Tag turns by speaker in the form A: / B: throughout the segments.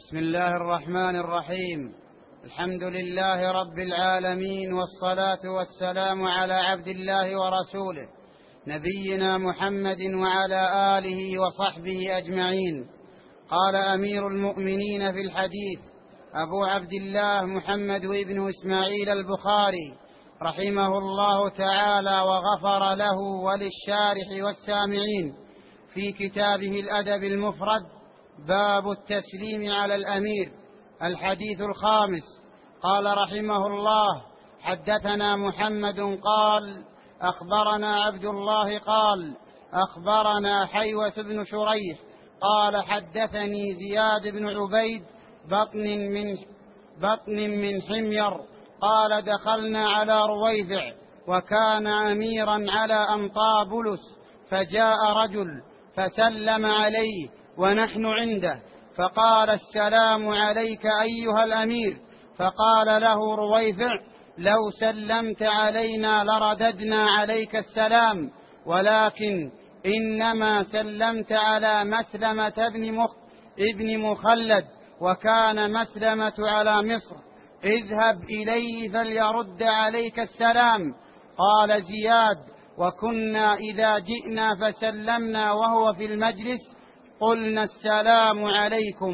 A: بسم الله الرحمن الرحيم. الحمد لله رب العالمين، والصلاة والسلام على عبد الله ورسوله نبينا محمد وعلى آله وصحبه أجمعين. قال أمير المؤمنين في الحديث أبو عبد الله محمد بن إسماعيل البخاري رحمه الله تعالى وغفر له وللشارح والسامعين في كتابه الأدب المفرد: باب التسليم على الأمير. الحديث الخامس. قال رحمه الله: حدثنا محمد قال أخبرنا عبد الله قال أخبرنا حيوة بن شريح قال حدثني زياد بن عبيد بطن من حمير قال دخلنا على رويفع وكان أميرا على أنطابلس، فجاء رجل فسلم عليه ونحن عنده، فقال: السلام عليك أيها الأمير. فقال له رويفع: لو سلمت علينا لرددنا عليك السلام، ولكن إنما سلمت على مسلمة ابن مخلد، وكان مسلمة على مصر، اذهب إليه فليرد عليك السلام. قال زياد: وكنا إذا جئنا فسلمنا وهو في المجلس قلنا السلام عليكم.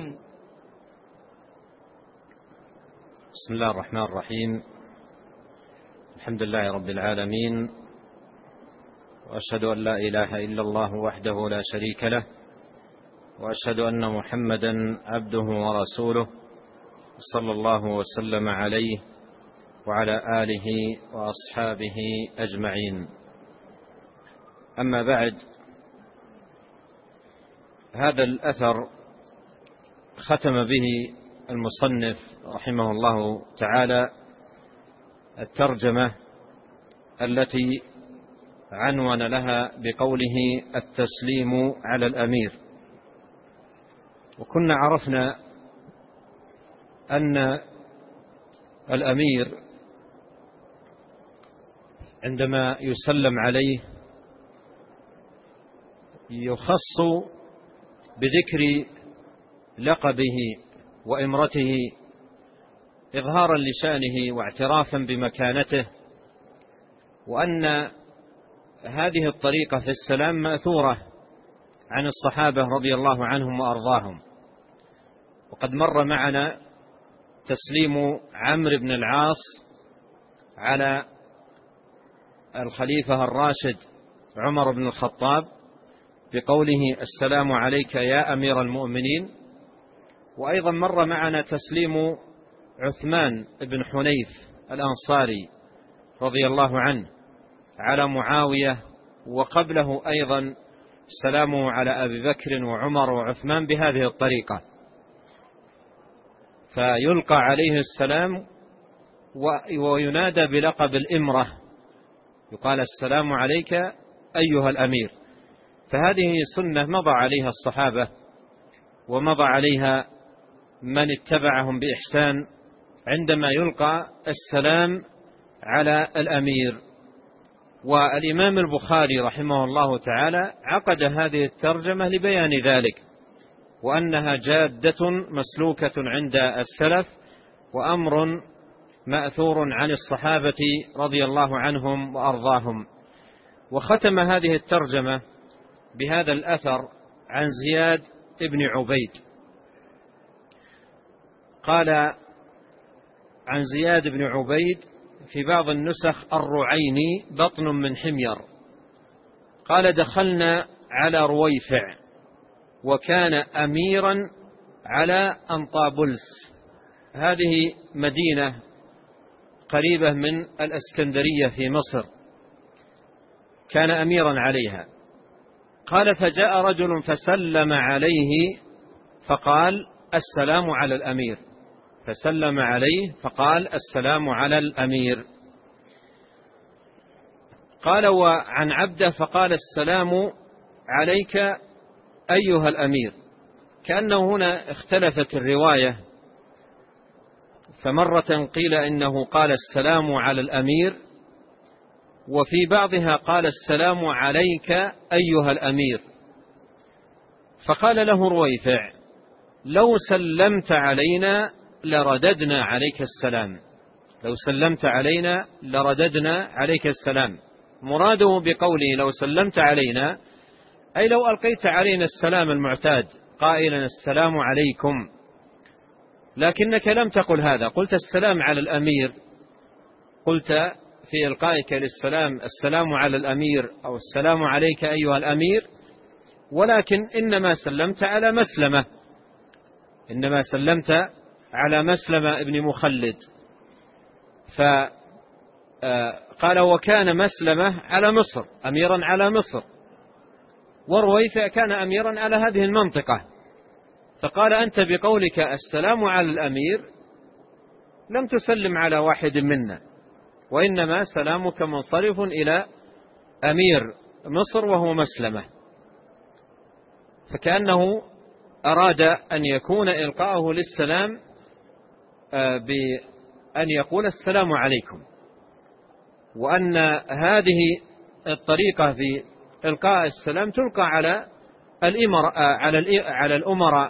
B: بسم الله الرحمن الرحيم. الحمد لله رب العالمين، وأشهد أن لا إله إلا الله وحده لا شريك له، وأشهد أن محمدا عبده ورسوله، صلى الله وسلم عليه وعلى آله وأصحابه أجمعين. أما بعد، هذا الأثر ختم به المصنف رحمه الله تعالى الترجمة التي عنون لها بقوله: التسليم على الأمير. وكنا عرفنا أن الأمير عندما يسلم عليه يخص بذكر لقبه وإمرته إظهارا لشأنه واعترافا بمكانته، وأن هذه الطريقة في السلام مأثورة عن الصحابة رضي الله عنهم وأرضاهم. وقد مر معنا تسليم عمرو بن العاص على الخليفة الراشد عمر بن الخطاب بقوله: السلام عليك يا أمير المؤمنين. وأيضا مر معنا تسليم عثمان بن حنيف الأنصاري رضي الله عنه على معاوية، وقبله أيضا سلامه على أبي بكر وعمر وعثمان بهذه الطريقة، فيلقى عليه السلام وينادى بلقب الإمرة، يقال: السلام عليك أيها الأمير. فهذه سنة مضى عليها الصحابة ومضى عليها من اتبعهم بإحسان عندما يلقى السلام على الأمير. والإمام البخاري رحمه الله تعالى عقد هذه الترجمة لبيان ذلك، وأنها جادة مسلوكة عند السلف، وأمر مأثور عن الصحابة رضي الله عنهم وأرضاهم. وختم هذه الترجمة بهذا الأثر عن زياد بن عبيد. قال عن زياد بن عبيد في بعض النسخ الرعيني بطن من حمير، قال: دخلنا على رويفع وكان أميرا على أنطابلس. هذه مدينة قريبة من الإسكندرية في مصر، كان أميرا عليها. قال: فجاء رجل فسلم عليه فقال: السلام على الأمير. فسلم عليه فقال: السلام على الأمير. قال: وعن عبده فقال: السلام عليك أيها الأمير. كأنه هنا اختلفت الرواية، فمرة قيل إنه قال: السلام على الأمير، وفي بعضها قال: السلام عليك أيها الأمير. فقال له رويفع: لو سلمت علينا لرددنا عليك السلام. لو سلمت علينا لرددنا عليك السلام. مراده بقوله لو سلمت علينا أي لو ألقيت علينا السلام المعتاد قائلا السلام عليكم، لكنك لم تقل هذا، قلت السلام على الأمير، قلت في إلقائك للسلام السلام على الأمير أو السلام عليك أيها الأمير، ولكن إنما سلمت على مسلمة، إنما سلمت على مسلمة ابن مخلد. فقال وكان مسلمة على مصر أميرا على مصر، ورويفع كان أميرا على هذه المنطقة. فقال أنت بقولك السلام على الأمير لم تسلم على واحد منا، وإنما سلامك منصرف إلى أمير مصر وهو مسلمة. فكأنه أراد أن يكون إلقاؤه للسلام بأن يقول السلام عليكم، وأن هذه الطريقة في إلقاء السلام تلقى على الأمراء،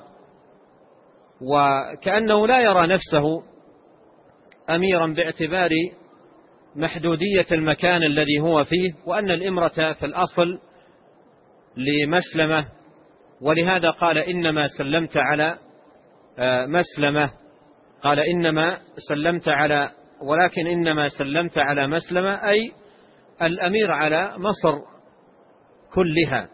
B: وكأنه لا يرى نفسه أميرا باعتبار محدودية المكان الذي هو فيه، وأن الإمرة في الأصل لمسلمة، ولهذا قال إنما سلمت على مسلمة، قال إنما سلمت على، ولكن إنما سلمت على مسلمة أي الأمير على مصر كلها.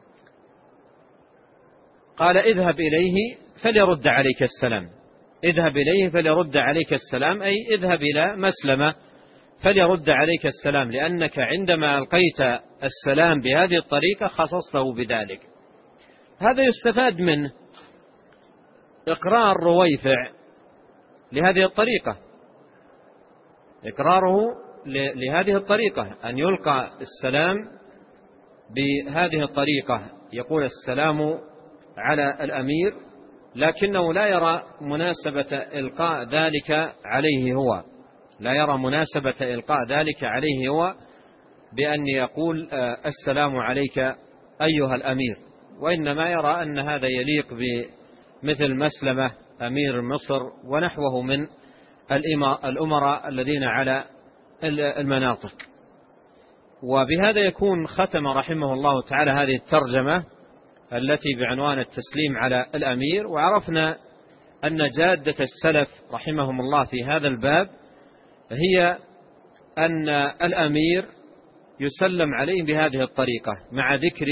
B: قال اذهب إليه فليرد عليك السلام، اذهب إليه فليرد عليك السلام أي اذهب إلى مسلمة فليرد عليك السلام، لأنك عندما ألقيت السلام بهذه الطريقة خصصته بذلك. هذا يستفاد منه إقرار رويفع لهذه الطريقة، إقراره لهذه الطريقة أن يلقى السلام بهذه الطريقة، يقول السلام على الأمير، لكنه لا يرى مناسبة إلقاء ذلك عليه هو، لا يرى مناسبة إلقاء ذلك عليه هو بأن يقول السلام عليك أيها الأمير، وإنما يرى أن هذا يليق بمثل مسلمة أمير مصر ونحوه من الأمراء الذين على المناطق. وبهذا يكون ختم رحمه الله تعالى هذه الترجمة التي بعنوان التسليم على الأمير. وعرفنا أن جادة السلف رحمهم الله في هذا الباب هي أن الأمير يسلم عليه بهذه الطريقة مع ذكر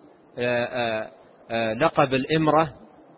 B: لقب الإمرة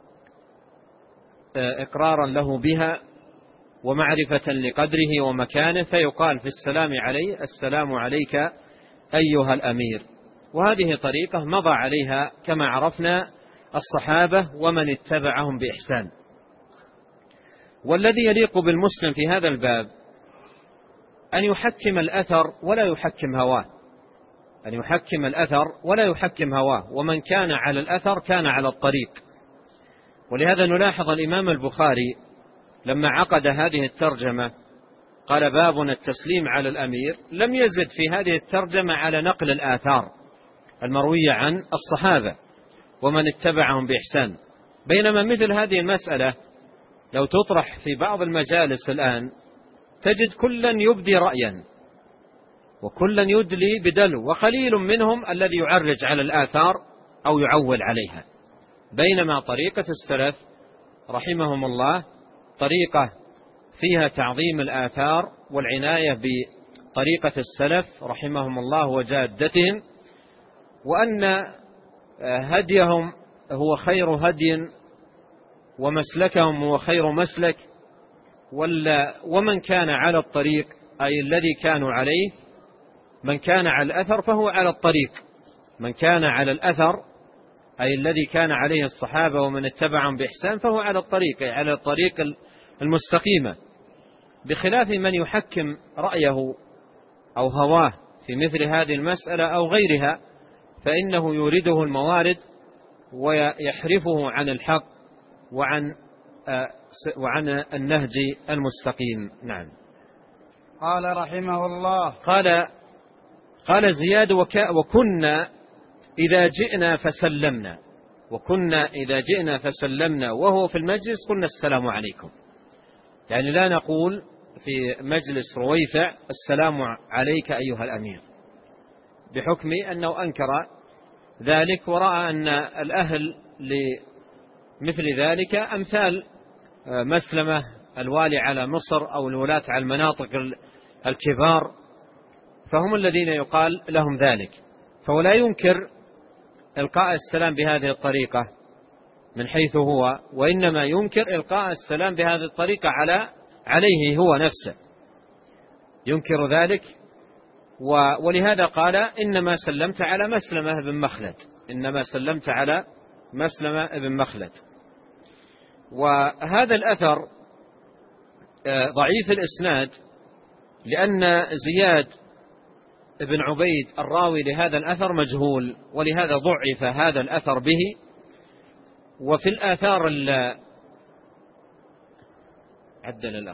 B: إقرارا له بها ومعرفة لقدره ومكانه، فيقال في السلام عليه السلام عليك أيها الأمير. وهذه طريقة مضى عليها كما عرفنا الصحابة ومن اتبعهم بإحسان. والذي يليق بالمسلم في هذا الباب أن يحكم الأثر ولا يحكم هواه، أن يحكم الأثر ولا يحكم هواه، ومن كان على الأثر كان على الطريق. ولهذا نلاحظ الإمام البخاري لما عقد هذه الترجمة قال بابنا التسليم على الأمير، لم يزد في هذه الترجمة على نقل الآثار المروية عن الصحابة ومن اتبعهم بإحسان، بينما مثل هذه المسألة لو تطرح في بعض المجالس الآن تجد كلا يبدي رأيا وكلا يدلي بدلو، وقليل منهم الذي يعرج على الآثار أو يعول عليها، بينما طريقة السلف رحمهم الله طريقة فيها تعظيم الآثار والعناية بطريقة السلف رحمهم الله وجادتهم، وأن هديهم هو خير هدي ومسلكهم هو خير مسلك، ومن كان على الطريق أي الذي كانوا عليه، من كان على الأثر فهو على الطريق، من كان على الأثر أي الذي كان عليه الصحابة ومن اتبعهم بإحسان فهو على الطريق، أي على الطريق المستقيمة، بخلاف من يحكم رأيه أو هواه في مثل هذه المسألة أو غيرها، فإنه يورده الموارد ويحرفه عن الحق وعن النهج المستقيم. نعم.
A: قال رحمه الله
B: قال زياد وكنا إذا جئنا فسلمنا، وكنا إذا جئنا فسلمنا وهو في المجلس قلنا السلام عليكم، يعني لا نقول في مجلس رويفع السلام عليك أيها الأمير، بحكم أنه أنكر ذلك ورأى أن الأهل لمثل ذلك أمثال مسلمة الوالي على مصر أو الولاة على المناطق الكبار، فهم الذين يقال لهم ذلك، فهو لا ينكر إلقاء السلام بهذه الطريقة من حيث هو، وإنما ينكر إلقاء السلام بهذه الطريقة عليه هو نفسه، ينكر ذلك. ولهذا قال إنما سلمت على مسلمة بن مخلد، إنما سلمت على مسلمة بن مخلد. وهذا الأثر ضعيف الإسناد، لأن زياد بن عبيد الراوي لهذا الأثر مجهول، ولهذا ضعف هذا الأثر به. وفي الآثار عدل الأخ،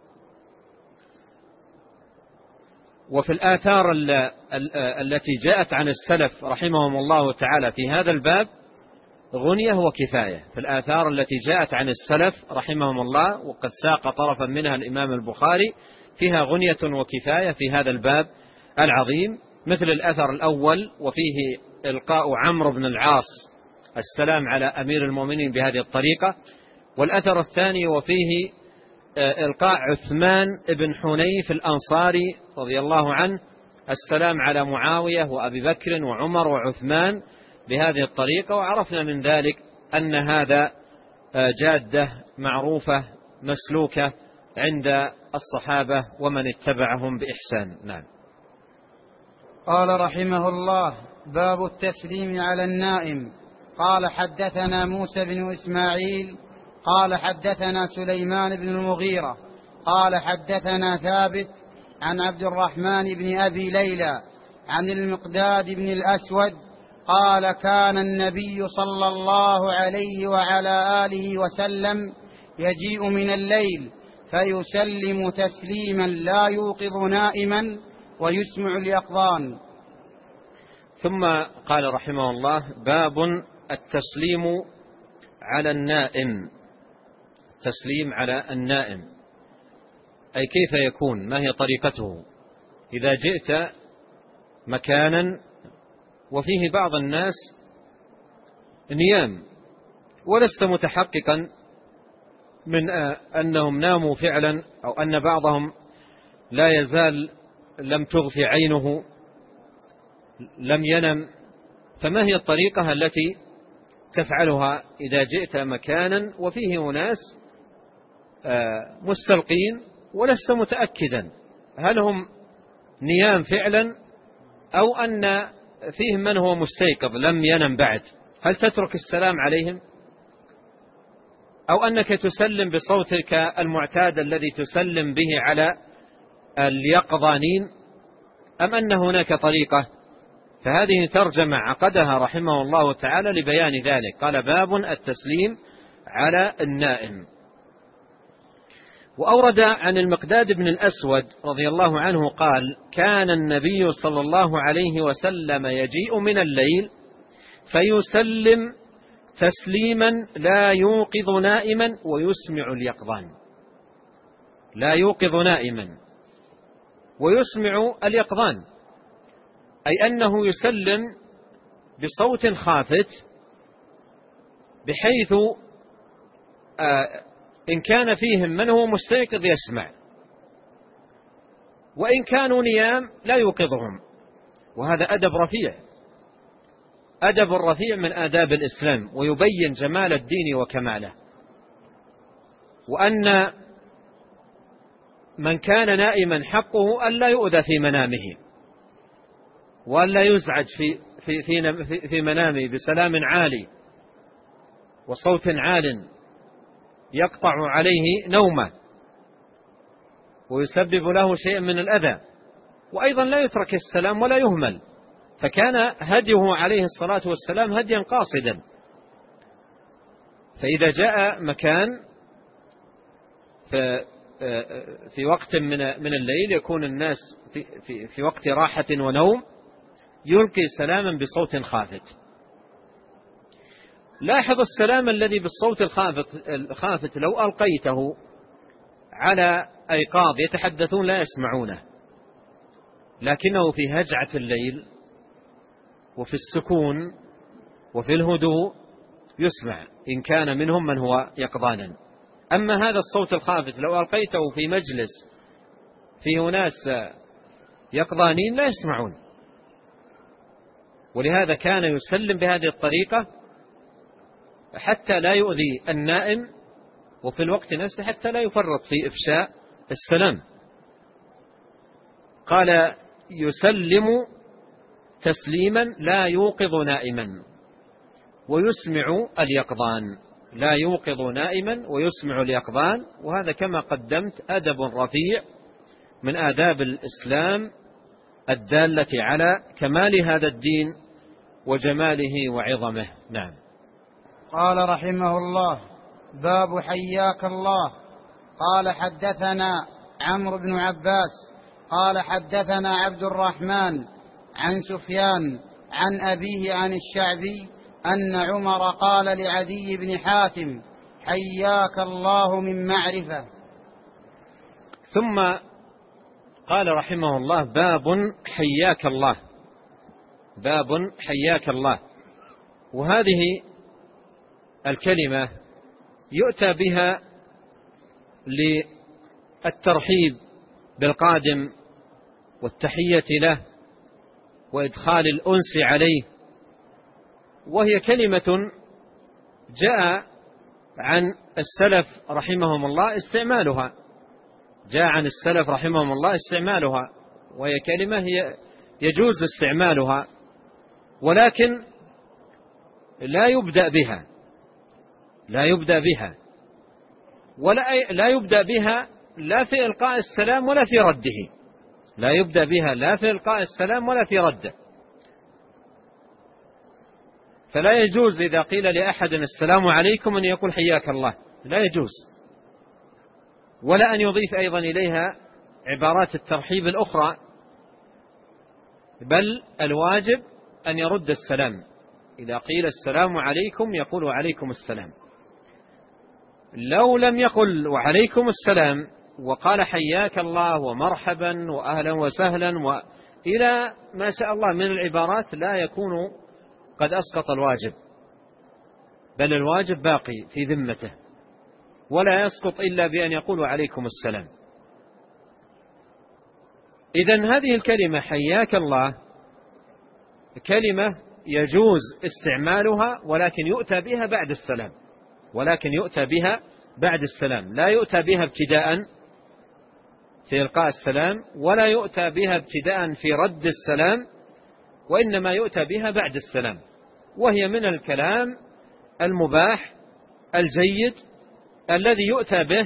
B: وفي الآثار التي جاءت عن السلف رحمهم الله تعالى في هذا الباب غنية وكفاية، في الآثار التي جاءت عن السلف رحمهم الله وقد ساق طرفا منها الإمام البخاري فيها غنية وكفاية في هذا الباب العظيم، مثل الأثر الأول وفيه إلقاء عمرو بن العاص السلام على أمير المؤمنين بهذه الطريقة، والأثر الثاني وفيه إلقاء عثمان بن حنيف الأنصاري رضي الله عنه السلام على معاوية وأبي بكر وعمر وعثمان بهذه الطريقة. وعرفنا من ذلك أن هذا جادة معروفة مسلوكة عند الصحابة ومن اتبعهم بإحسان. نعم.
A: قال رحمه الله: باب التسليم على النائم. قال حدثنا موسى بن إسماعيل قال حدثنا سليمان بن المغيرة قال حدثنا ثابت عن عبد الرحمن بن أبي ليلى عن المقداد بن الأسود قال كان النبي صلى الله عليه وعلى آله وسلم يجيء من الليل فيسلم تسليما لا يوقظ نائما ويسمع اليقظان.
B: ثم قال رحمه الله: باب التسليم على النائم. تسليم على النائم أي كيف يكون، ما هي طريقته إذا جئت مكانا وفيه بعض الناس نيام ولست متحققا من أنهم ناموا فعلا أو أن بعضهم لا يزال لم تغفي عينه لم ينم، فما هي الطريقة التي تفعلها إذا جئت مكانا وفيه أناس مستلقين ولست متأكدا هل هم نيام فعلا أو أن فيهم من هو مستيقظ لم ينم بعد؟ هل تترك السلام عليهم أو أنك تسلم بصوتك المعتاد الذي تسلم به على اليقظانين أم أن هناك طريقة؟ فهذه ترجمة عقدها رحمه الله تعالى لبيان ذلك. قال: باب التسليم على النائم. وأورد عن المقداد بن الأسود رضي الله عنه قال: كان النبي صلى الله عليه وسلم يجيء من الليل فيسلم تسليما لا يوقظ نائما ويسمع اليقظان. لا يوقظ نائما ويسمع اليقظان أي أنه يسلم بصوت خافت بحيث إن كان فيهم من هو مستيقظ يسمع، وإن كانوا نيام لا يوقظهم. وهذا أدب رفيع، أدب رفيع من آداب الإسلام، ويبين جمال الدين وكماله، وأن من كان نائما حقه ألا يؤذى في منامه وألا يزعج في منامه بسلام عالي وصوت عال يقطع عليه نومه ويسبب له شيء من الأذى. وأيضا لا يترك السلام ولا يهمل، فكان هديه عليه الصلاة والسلام هديا قاصدا. فإذا جاء مكان في وقت من الليل يكون الناس في وقت راحة ونوم يلقي سلاما بصوت خافت. لاحظ السلام الذي بالصوت الخافت لو ألقيته على أيقاظ يتحدثون لا يسمعونه، لكنه في هجعة الليل وفي السكون وفي الهدوء يسمع إن كان منهم من هو يقظانا. أما هذا الصوت الخافت لو ألقيته في مجلس فيه ناس يقظانين لا يسمعون، ولهذا كان يسلم بهذه الطريقة حتى لا يؤذي النائم، وفي الوقت نفسه حتى لا يفرط في إفشاء السلام. قال يسلم تسليما لا يوقظ نائما ويسمع اليقظان، لا يوقظ نائما ويسمع اليقظان. وهذا كما قدمت أدب رفيع من آداب الإسلام الدالة على كمال هذا الدين وجماله وعظمه. نعم.
A: قال رحمه الله: باب حياك الله. قال حدثنا عمرو بن عباس قال حدثنا عبد الرحمن عن سفيان عن أبيه عن الشعبي أن عمر قال لعدي بن حاتم: حياك الله من معرفة.
B: ثم قال رحمه الله: باب حياك الله. باب حياك الله. وهذه الكلمة يؤتى بها للترحيب بالقادم والتحية له وإدخال الأنس عليه، وهي كلمة جاء عن السلف رحمهم الله استعمالها، جاء عن السلف رحمهم الله استعمالها، وهي كلمة يجوز استعمالها، ولكن لا يبدأ بها، لا يبدأ بها لا يبدأ بها لا في إلقاء السلام ولا في رده، لا يبدأ بها لا في إلقاء السلام ولا في رده. فلا يجوز إذا قيل لأحد السلام عليكم أن يقول حياك الله، لا يجوز، ولا أن يضيف أيضا إليها عبارات الترحيب الأخرى، بل الواجب أن يرد السلام. إذا قيل السلام عليكم يقول وعليكم السلام. لو لم يقل وعليكم السلام وقال حياك الله ومرحبا وأهلا وسهلا وإلى ما شاء الله من العبارات لا يكون قد أسقط الواجب، بل الواجب باقي في ذمته، ولا يسقط إلا بأن يقول وعليكم السلام. إذن هذه الكلمة حياك الله كلمة يجوز استعمالها، ولكن يؤتى بها بعد السلام، ولكن يؤتى بها بعد السلام، لا يؤتى بها ابتداء في إلقاء السلام، ولا يؤتى بها ابتداء في رد السلام، وإنما يؤتى بها بعد السلام. وهي من الكلام المباح الجيد الذي يؤتى به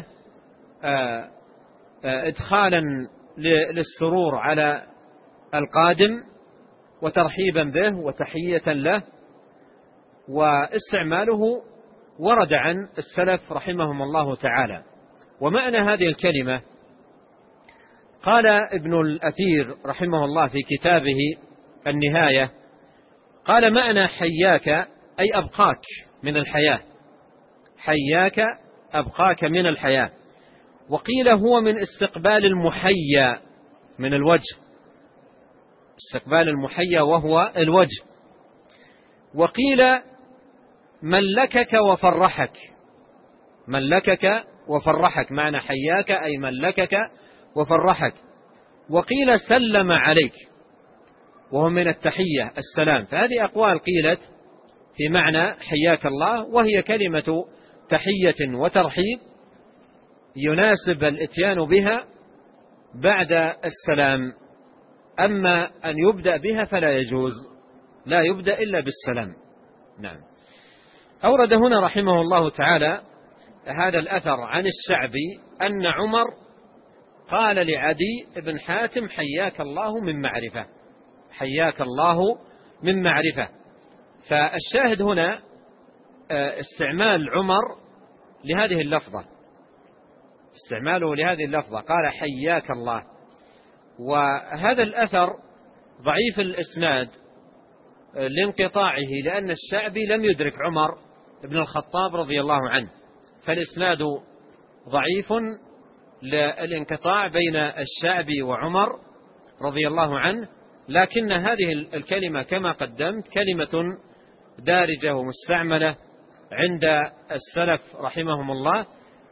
B: إدخالا للسرور على القادم وترحيبا به وتحية له، واستعماله ورد عن السلف رحمهم الله تعالى. ومعنى هذه الكلمة قال ابن الأثير رحمه الله في كتابه النهاية، قال معنى حياك أي أبقاك من الحياة، حياك أبقاك من الحياة. وقيل هو من استقبال المحيا من الوجه، استقبال المحيا وهو الوجه. وقيل ملكك وفرحك، ملكك وفرحك، معنى حياك أي ملكك وفرحك. وقيل سلم عليك وهو من التحية السلام. فهذه أقوال قيلت في معنى حياك الله، وهي كلمة تحية وترحيب يناسب الاتيان بها بعد السلام. أما أن يبدأ بها فلا يجوز، لا يبدأ إلا بالسلام. نعم. أورد هنا رحمه الله تعالى هذا الأثر عن الشعبي أن عمر قال لعدي بن حاتم حياك الله من معرفة، حياك الله من معرفة. فالشاهد هنا استعمال عمر لهذه اللفظة، استعماله لهذه اللفظة، قال حياك الله. وهذا الأثر ضعيف الإسناد لانقطاعه، لأن الشعبي لم يدرك عمر بن الخطاب رضي الله عنه، فالإسناد ضعيف للانقطاع بين الشعبي وعمر رضي الله عنه، لكن هذه الكلمة كما قدمت كلمة دارجة ومستعملة عند السلف رحمهم الله،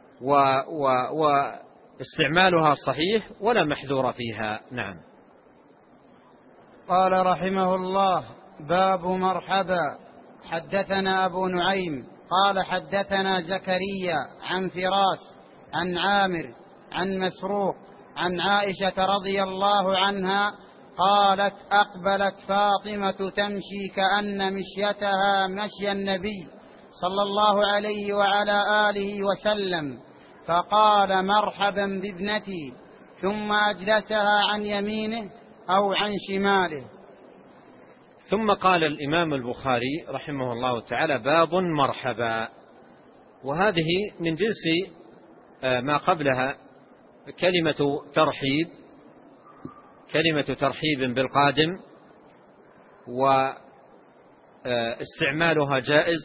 B: واستعمالها صحيح ولا محذور فيها. نعم.
A: قال رحمه الله: باب مرحبا. حدثنا أبو نعيم قال حدثنا زكريا عن فراس عن عامر عن مسروق عن عائشة رضي الله عنها قالت: أقبلت فاطمة تمشي كأن مشيتها مشي النبي صلى الله عليه وعلى آله وسلم، فقال: مرحبا بابنتي، ثم أجلسها عن يمينه أو عن شماله.
B: ثم قال الإمام البخاري رحمه الله تعالى: باب مرحبا. وهذه من جنس ما قبلها كلمة ترحيب بالقادم، واستعمالها جائز،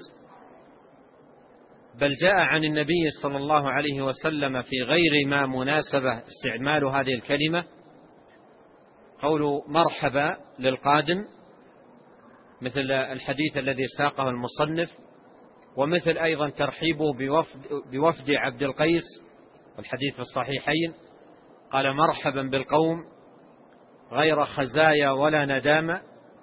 B: بل جاء عن النبي صلى الله عليه وسلم في غير ما مناسبة استعمال هذه الكلمة، قول مرحبا للقادم، مثل الحديث الذي ساقه المصنف، ومثل أيضا ترحيبه بوفد عبد القيس، والحديث في الصحيحين قال: مرحبا بالقوم غير خزايا ولا ندامة.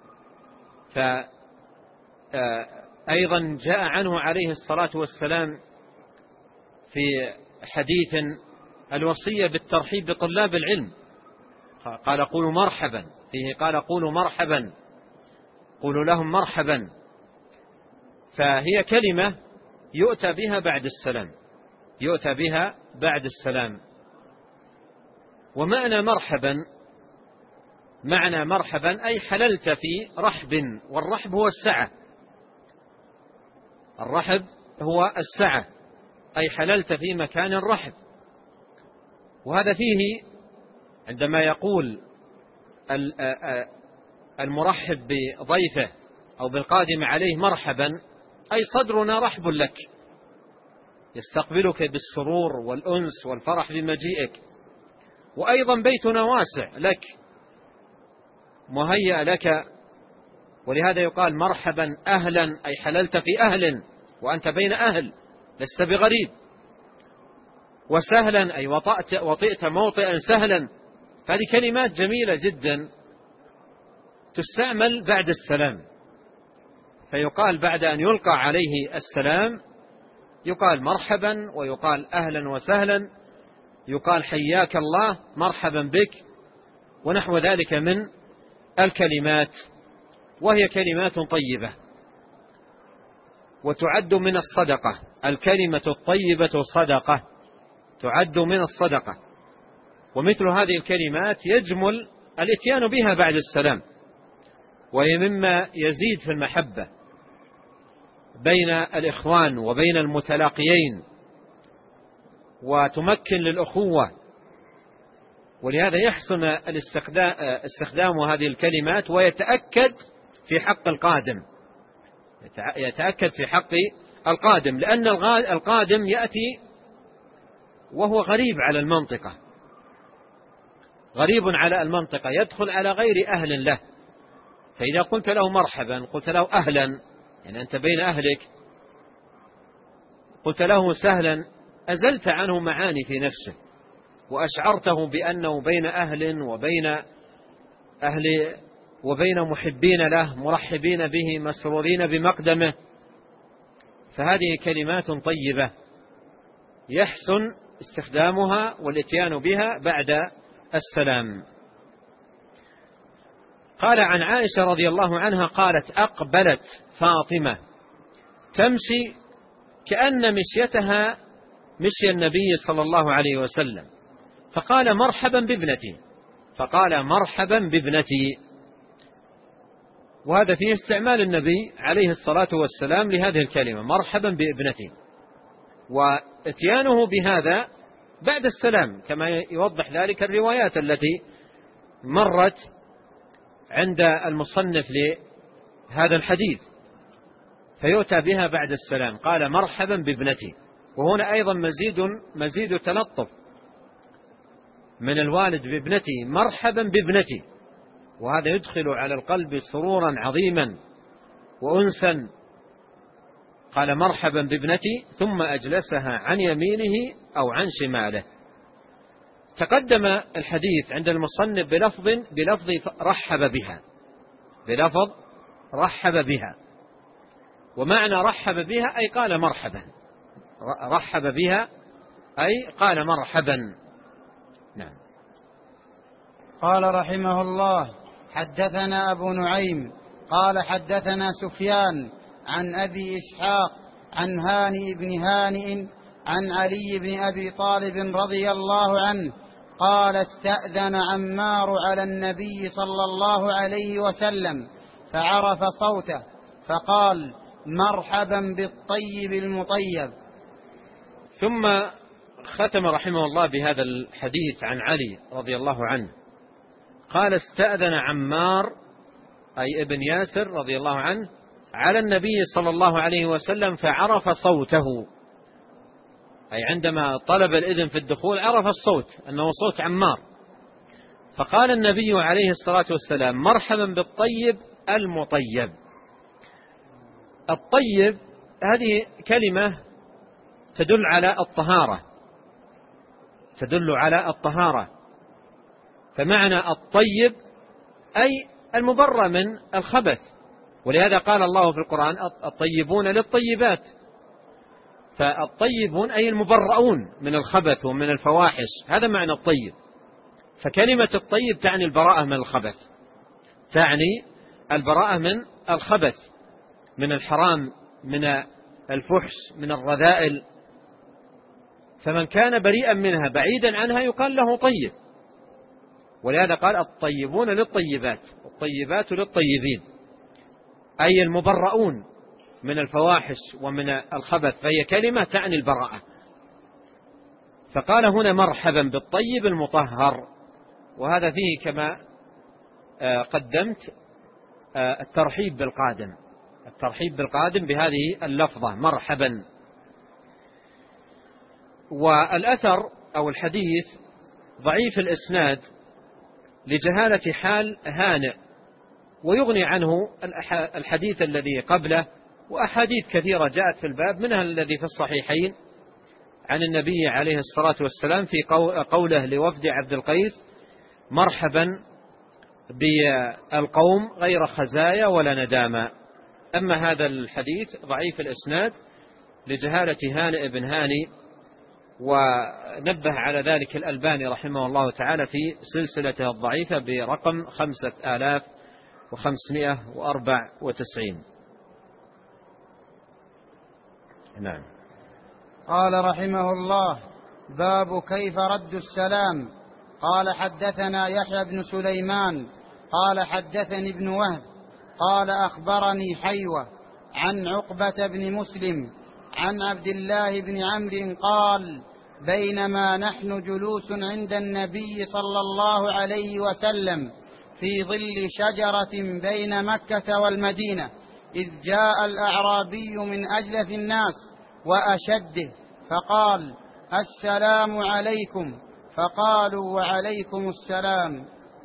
B: فأيضا جاء عنه عليه الصلاة والسلام في حديث الوصية بالترحيب بطلاب العلم، قال: قولوا مرحبا، فيه قال: قولوا مرحبا، قولوا لهم مرحبا. فهي كلمة يؤتى بها بعد السلام. ومعنى مرحبا أي حللت في رحب، والرحب هو السعة، الرحب هو السعة، أي حللت في مكان رحب. وهذا فيه عندما يقول المرحب بضيفه أو بالقادم عليه مرحبا، أي صدرنا رحب لك، يستقبلك بالسرور والأنس والفرح بمجيئك، وأيضا بيتنا واسع لك مهيأ لك، ولهذا يقال مرحبا أهلا، أي حللت في أهل وأنت بين أهل لست بغريب، وسهلا أي وطئت موطئا سهلا. هذه كلمات جميلة جدا تستعمل بعد السلام، فيقال بعد أن يلقى عليه السلام يقال مرحبا، ويقال أهلا وسهلا، يقال حياك الله، مرحبا بك، ونحو ذلك من الكلمات، وهي كلمات طيبة وتعد من الصدقة. الكلمة الطيبة صدقة، تعد من الصدقة، ومثل هذه الكلمات يجمل الاتيان بها بعد السلام، وهي مما يزيد في المحبة بين الإخوان وبين المتلاقيين، وتمكن للأخوة. ولهذا يحسن استخدام هذه الكلمات، ويتأكد في حق القادم، يتأكد في حق القادم، لأن القادم يأتي وهو غريب على المنطقة، غريب على المنطقة، يدخل على غير أهل له، فإذا قلت له مرحبا، قلت له أهلا، يعني أنت بين أهلك، قلت له سهلا، أزلت عنه معاني في نفسه، وأشعرته بأنه بين أهل وبين محبين له، مرحبين به، مسرورين بمقدمه. فهذه كلمات طيبة يحسن استخدامها والاتيان بها بعد السلام. قال عن عائشة رضي الله عنها قالت: أقبلت فاطمة تمشي كأن مشيتها مشي النبي صلى الله عليه وسلم، فقال: مرحبا بابنتي. وهذا فيه استعمال النبي عليه الصلاة والسلام لهذه الكلمة، مرحبا بابنتي، واتيانه بهذا بعد السلام، كما يوضح ذلك الروايات التي مرت عند المصنف لهذا الحديث. فيؤتى بها بعد السلام، قال مرحبا بابنتي. وهنا أيضا مزيد تلطف من الوالد بابنتي، مرحبا بابنتي، وهذا يدخل على القلب سرورا عظيما وأنسا. قال مرحبا بابنتي ثم أجلسها عن يمينه أو عن شماله. تقدم الحديث عند المصنف بلفظ رحب بها، بلفظ رحب بها، ومعنى رحب بها أي قال مرحبا، رحب بها أي قال مرحبا. نعم.
A: قال رحمه الله: حدثنا أبو نعيم قال حدثنا سفيان عن أبي إسحاق عن هانئ بن هانئ عن علي بن أبي طالب رضي الله عنه قال: استأذن عمار على النبي صلى الله عليه وسلم فعرف صوته فقال: مرحبا بالطيب المطيب.
B: ثم ختم رحمه الله بهذا الحديث عن علي رضي الله عنه، قال: استأذن عمار أي ابن ياسر رضي الله عنه على النبي صلى الله عليه وسلم فعرف صوته، أي عندما طلب الإذن في الدخول عرف الصوت أنه صوت عمار، فقال النبي عليه الصلاة والسلام: مرحبا بالطيب المطيب. الطيب هذه كلمة تدل على الطهارة، تدل على الطهارة، فمعنى الطيب أي المبرأ من الخبث، ولهذا قال الله في القرآن: الطيبون للطيبات، فالطيبون أي المبرؤون من الخبث ومن الفواحش، هذا معنى الطيب. فكلمة الطيب تعني البراءة من الخبث، تعني البراءة من الخبث، من الحرام، من الفحش، من الرذائل، فمن كان بريئا منها بعيدا عنها يقال له طيب. ولهذا قال: الطيبون للطيبات والطيبات للطيبين، أي المبرؤون من الفواحش ومن الخبث، فهي كلمة تعني البراءة. فقال هنا: مرحبا بالطيب المطهر، وهذا فيه كما قدمت الترحيب بالقادم، الترحيب بالقادم بهذه اللفظة مرحبا. والأثر أو الحديث ضعيف الإسناد لجهالة حال هانئ، ويغني عنه الحديث الذي قبله وأحاديث كثيرة جاءت في الباب، منها الذي في الصحيحين عن النبي عليه الصلاة والسلام في قوله لوفد عبد القيس: مرحبا بالقوم غير خزايا ولا ندامة. أما هذا الحديث ضعيف الإسناد لجهالة هانئ بن هاني، ونبه على ذلك الألباني رحمه الله تعالى في سلسلته الضعيفة برقم 5594. نعم.
A: قال رحمه الله: باب كيف رد السلام. قال حدثنا يحيى بن سليمان قال حدثني ابن وهب قال أخبرني حيوة عن عقبة بن مسلم عن عبد الله بن عمرو قال: بينما نحن جلوس عند النبي صلى الله عليه وسلم في ظل شجرة بين مكة والمدينة إذ جاء الأعرابي من أجلف الناس وأشده فقال: السلام عليكم، فقالوا: وعليكم السلام.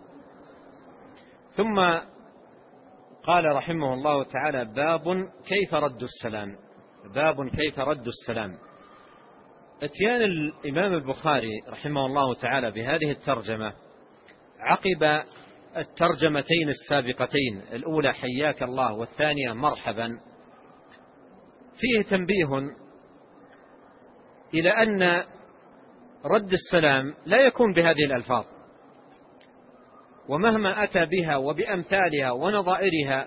B: ثم قال رحمه الله تعالى: باب كيف رد السلام. باب كيف رد السلام. اتيان الإمام البخاري رحمه الله تعالى بهذه الترجمة عقب الترجمتين السابقتين، الأولى حياك الله والثانية مرحبا، فيه تنبيه إلى أن رد السلام لا يكون بهذه الألفاظ، ومهما أتى بها وبأمثالها ونظائرها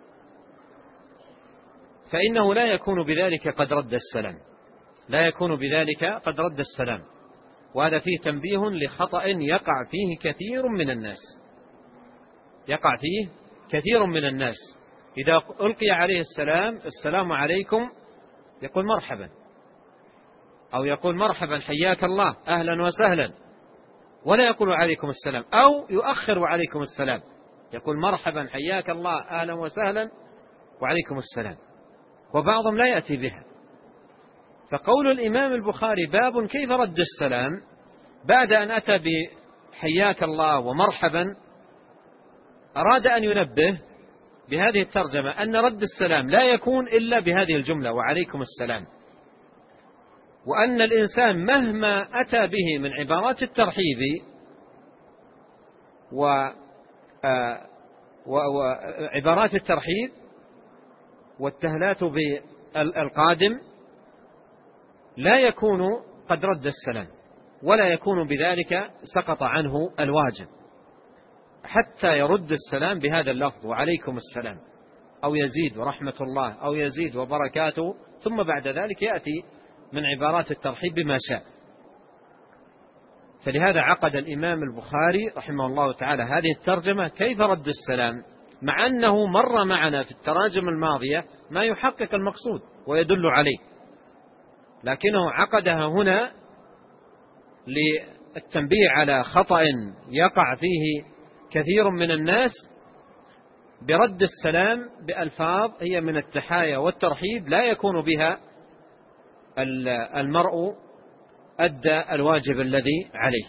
B: فإنه لا يكون بذلك قد رد السلام، لا يكون بذلك قد رد السلام. وهذا فيه تنبيه لخطأ يقع فيه كثير من الناس، يقع فيه كثير من الناس. إذا ألقي عليه السلام: السلام عليكم، يقول مرحبا، أو يقول مرحبا حياك الله أهلا وسهلا، ولا يقول عليكم السلام، أو يؤخر عليكم السلام، يقول مرحبا حياك الله أهلا وسهلا وعليكم السلام. وبعضهم لا يأتي بها. فقول الإمام البخاري باب كيف رد السلام بعد أن أتى بحياك الله ومرحبا، أراد أن ينبه بهذه الترجمة أن رد السلام لا يكون إلا بهذه الجملة وعليكم السلام، وأن الإنسان مهما أتى به من عبارات الترحيب وعبارات الترحيب والتهلات بالقادم لا يكون قد رد السلام، ولا يكون بذلك سقط عنه الواجب، حتى يرد السلام بهذا اللفظ وعليكم السلام، أو يزيد ورحمة الله، أو يزيد وبركاته، ثم بعد ذلك يأتي من عبارات الترحيب بما شاء. فلهذا عقد الإمام البخاري رحمه الله تعالى هذه الترجمة كيف رد السلام، مع أنه مر معنا في التراجم الماضية ما يحقق المقصود ويدل عليه، لكنه عقدها هنا للتنبيه على خطأ يقع فيه كثير من الناس برد السلام بألفاظ هي من التحايا والترحيب لا يكون بها المرء أدى الواجب الذي عليه.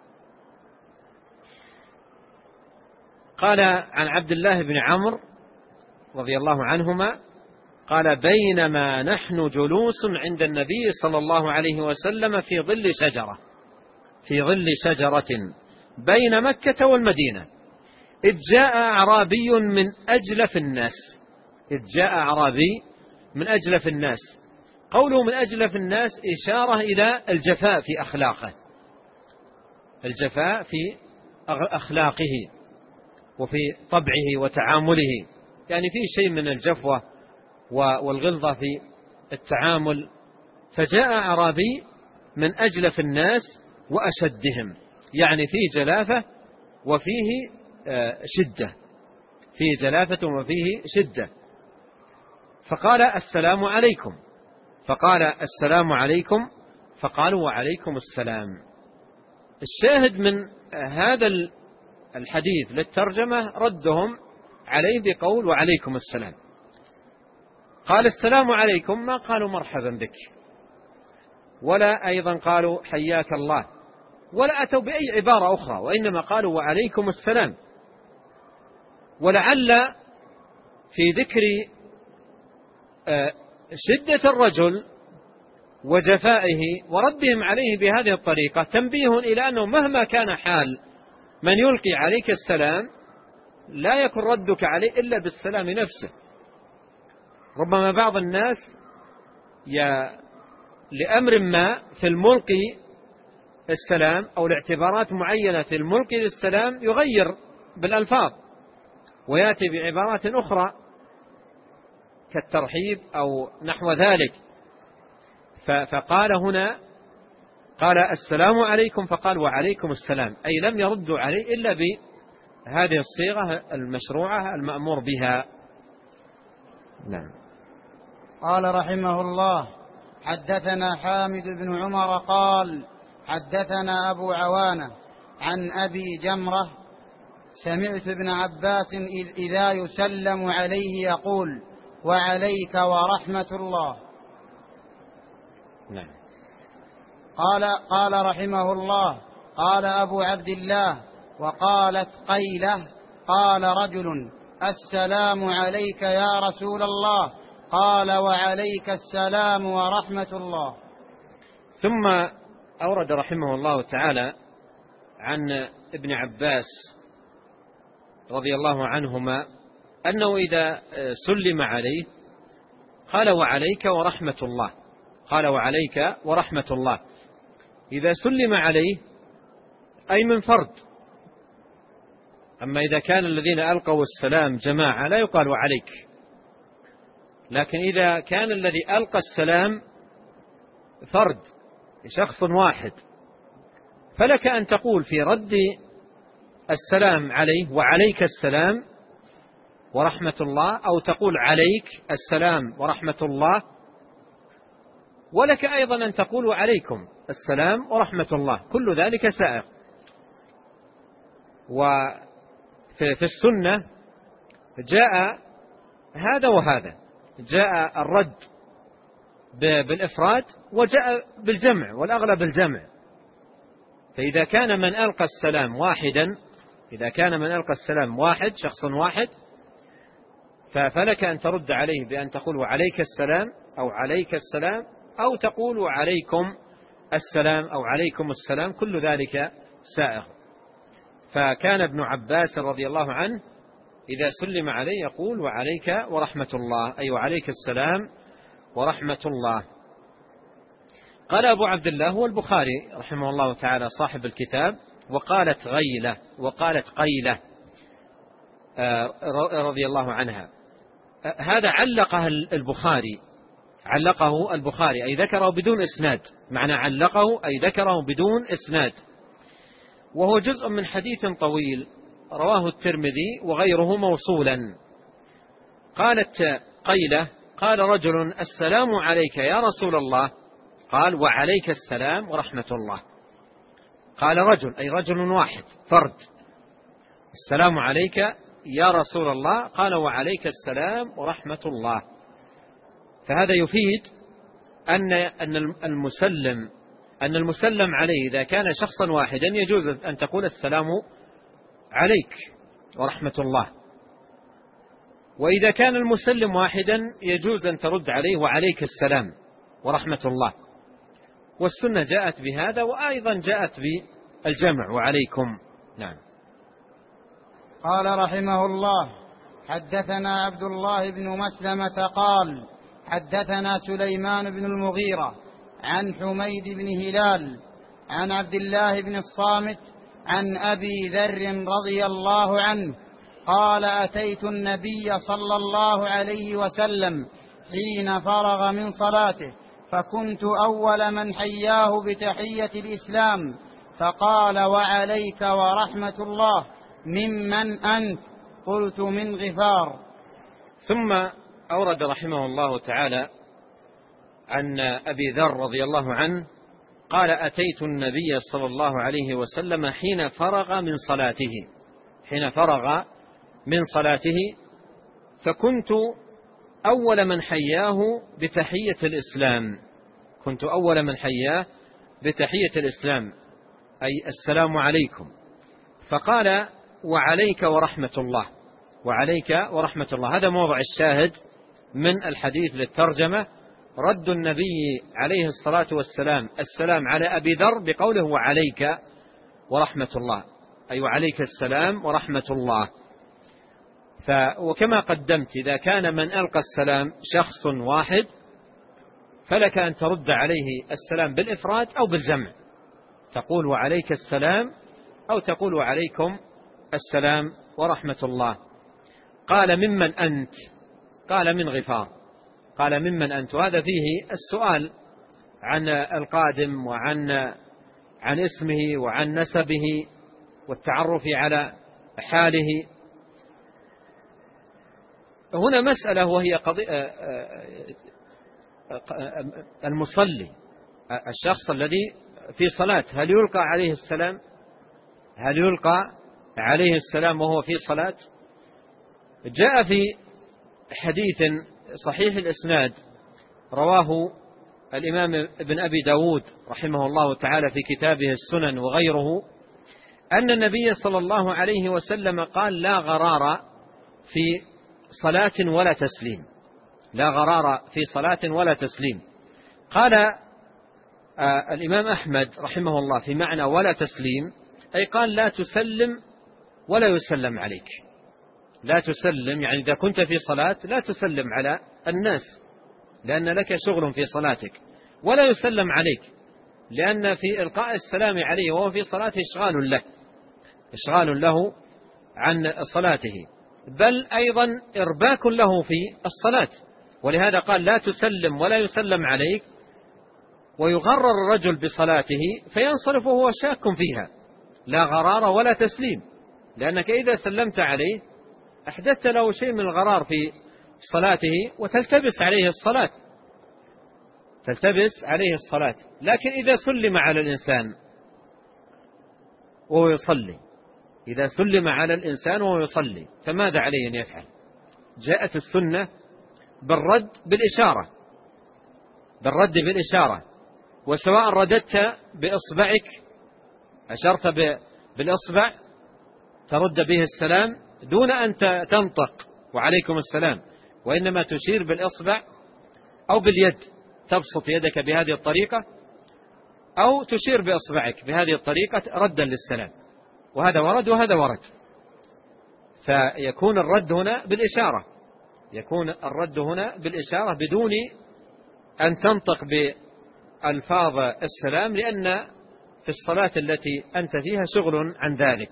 B: قال عن عبد الله بن عمرو رضي الله عنهما قال بينما نحن جلوس عند النبي صلى الله عليه وسلم في ظل شجرة بين مكة والمدينة إذ جاء أعرابي من أجلف الناس. قوله من أجلف الناس إشارة إلى الجفاء في أخلاقه، الجفاء في أخلاقه وفي طبعه وتعامله، يعني في شيء من الجفوة والغلظة في التعامل. فجاء أعرابي من أجلف الناس وأشدهم، يعني فيه جلافة وفيه شدة، فيه جلافة وفيه شدة. فقال السلام عليكم، فقال السلام عليكم، فقالوا وعليكم السلام. الشاهد من هذا الحديث للترجمة ردهم عليه بقول وعليكم السلام. قال السلام عليكم، ما قالوا مرحبا بك، ولا أيضا قالوا حياك الله، ولا أتوا بأي عبارة أخرى، وإنما قالوا وعليكم السلام. ولعل في ذكر شدة الرجل وجفائه وردهم عليه بهذه الطريقة تنبيه إلى أنه مهما كان حال من يلقي عليك السلام لا يكن ردك عليه إلا بالسلام نفسه. ربما بعض الناس لأمر ما في الملقي السلام أو لاعتبارات معينة في الملقي للسلام يغير بالألفاظ ويأتي بعبارات أخرى كالترحيب أو نحو ذلك. فقال هنا قال السلام عليكم، فقال وعليكم السلام، أي لم يردوا عليه إلا بهذه الصيغة المشروعة المأمور بها. نعم.
A: قال رحمه الله حدثنا حامد بن عمر قال حدثنا أبو عوانة عن أبي جمرة سمعت ابن عباس إذا يسلم عليه يقول وعليك ورحمة الله.
B: نعم.
A: قال رحمه الله قال أبو عبد الله وقالت قيلة قال رجل السلام عليك يا رسول الله، قال وعليك السلام ورحمة الله.
B: ثم أورد رحمه الله تعالى عن ابن عباس رضي الله عنهما أنه إذا سلم عليه قال وعليك ورحمة الله، قال وعليك ورحمة الله. إذا سلم عليه أي من فرد، أما إذا كان الذين ألقوا السلام جماعة لا يقال وعليك، لكن إذا كان الذي ألقى السلام فرد شخص واحد فلك أن تقول في رد السلام عليه وعليك السلام ورحمة الله، أو تقول عليك السلام ورحمة الله، ولك أيضا أن تقول وعليكم السلام ورحمة الله، كل ذلك سائغ. وفي السنة جاء هذا وهذا، جاء الرد بالإفراد وجاء بالجمع، والأغلب الجمع. فإذا كان من ألقى السلام واحدا، إذا كان من ألقى السلام واحد، شخص واحد، فلك أن ترد عليه بأن تقول وعليك السلام أو عليك السلام، أو تقول وعليكم السلام أو عليكم السلام، كل ذلك سائغ. فكان ابن عباس رضي الله عنه إذا سلم عليه يقول وعليك ورحمة الله، أي وعليك السلام ورحمة الله. قال أبو عبد الله هو البخاري رحمه الله تعالى صاحب الكتاب، وقالت غيلة وقالت قيلة رضي الله عنها. هذا علقه البخاري أي ذكره بدون إسناد، معنى علقه أي ذكره بدون إسناد، وهو جزء من حديث طويل رواه الترمذي وغيره موصولا. قالت قيلة قال رجل السلام عليك يا رسول الله، قال وعليك السلام ورحمة الله. قال رجل أي رجل واحد فرد، السلام عليك يا رسول الله، قال وعليك السلام ورحمة الله. فهذا يفيد أن المسلم عليه إذا كان شخصا واحدا يجوز أن تقول السلام عليك ورحمة الله، وإذا كان المسلم واحدا يجوز أن ترد عليه وعليك السلام ورحمة الله. والسنة جاءت بهذا، وأيضا جاءت بالجمع وعليكم. نعم.
A: قال رحمه الله: حدثنا عبد الله بن مسلمة قال حدثنا سليمان بن المغيرة عن حميد بن هلال عن عبد الله بن الصامت عن أبي ذر رضي الله عنه قال: أتيت النبي صلى الله عليه وسلم حين فرغ من صلاته، فكنت أول من حياه بتحية الإسلام، فقال: وعليك ورحمة الله، ممن أنت؟ قلت: من غفار.
B: ثم أورد رحمه الله تعالى عن أبي ذر رضي الله عنه قال: أتيت النبي صلى الله عليه وسلم حين فرغ من صلاته فكنت أول من حياه بتحية الإسلام. كنت أول من حياه بتحية الإسلام أي السلام عليكم، فقال: وعليك ورحمة الله، وعليك ورحمة الله. هذا موضع الشاهد من الحديث للترجمة، رد النبي عليه الصلاة والسلام السلام على أبي ذر بقوله وعليك ورحمة الله، أي وعليك السلام ورحمة الله. وكما قدمت إذا كان من ألقى السلام شخص واحد فلك أن ترد عليه السلام بالإفراد أو بالجمع، تقول وعليك السلام أو تقول وعليكم السلام ورحمة الله. قال: ممن أنت؟ قال: من غفار. قال: ممن أنت؟ وهذا فيه السؤال عن القادم عن اسمه وعن نسبه والتعرف على حاله. هنا مسألة وهي المصلي، الشخص الذي في صلاة، هل يلقى عليه السلام؟ هل يلقى عليه السلام وهو في صلاة؟ جاء في حديث صحيح الإسناد رواه الإمام ابن أبي داود رحمه الله تعالى في كتابه السنن وغيره، أن النبي صلى الله عليه وسلم قال: لا غرار في صلاة ولا تسليم، لا غرار في صلاة ولا تسليم. قال الإمام أحمد رحمه الله في معنى ولا تسليم، أي قال لا تسلم ولا يسلم عليك. لا تسلم يعني إذا كنت في صلاة لا تسلم على الناس لأن لك شغل في صلاتك، ولا يسلم عليك لأن في إلقاء السلام عليه وهو في صلاته إشغال له عن صلاته، بل أيضا إرباك له في الصلاة. ولهذا قال لا تسلم ولا يسلم عليك، ويغرر الرجل بصلاته فينصرف وهو شاك فيها. لا غرار ولا تسليم، لأنك إذا سلمت عليه أحدثت له شيء من الغرار في صلاته وتلتبس عليه الصلاة. لكن إذا سلم على الإنسان وهو يصلي، فماذا عليه أن يفعل؟ جاءت السنة بالرد بالإشارة، وسواء رددت بإصبعك، أشرت بالإصبع ترد به السلام دون أن تنطق وعليكم السلام، وإنما تشير بالإصبع أو باليد، تبسط يدك بهذه الطريقة أو تشير بإصبعك بهذه الطريقة ردا للسلام، وهذا ورد وهذا ورد. فيكون الرد هنا بالإشارة بدون أن تنطق بألفاظ السلام، لأن في الصلاة التي أنت فيها شغل عن ذلك.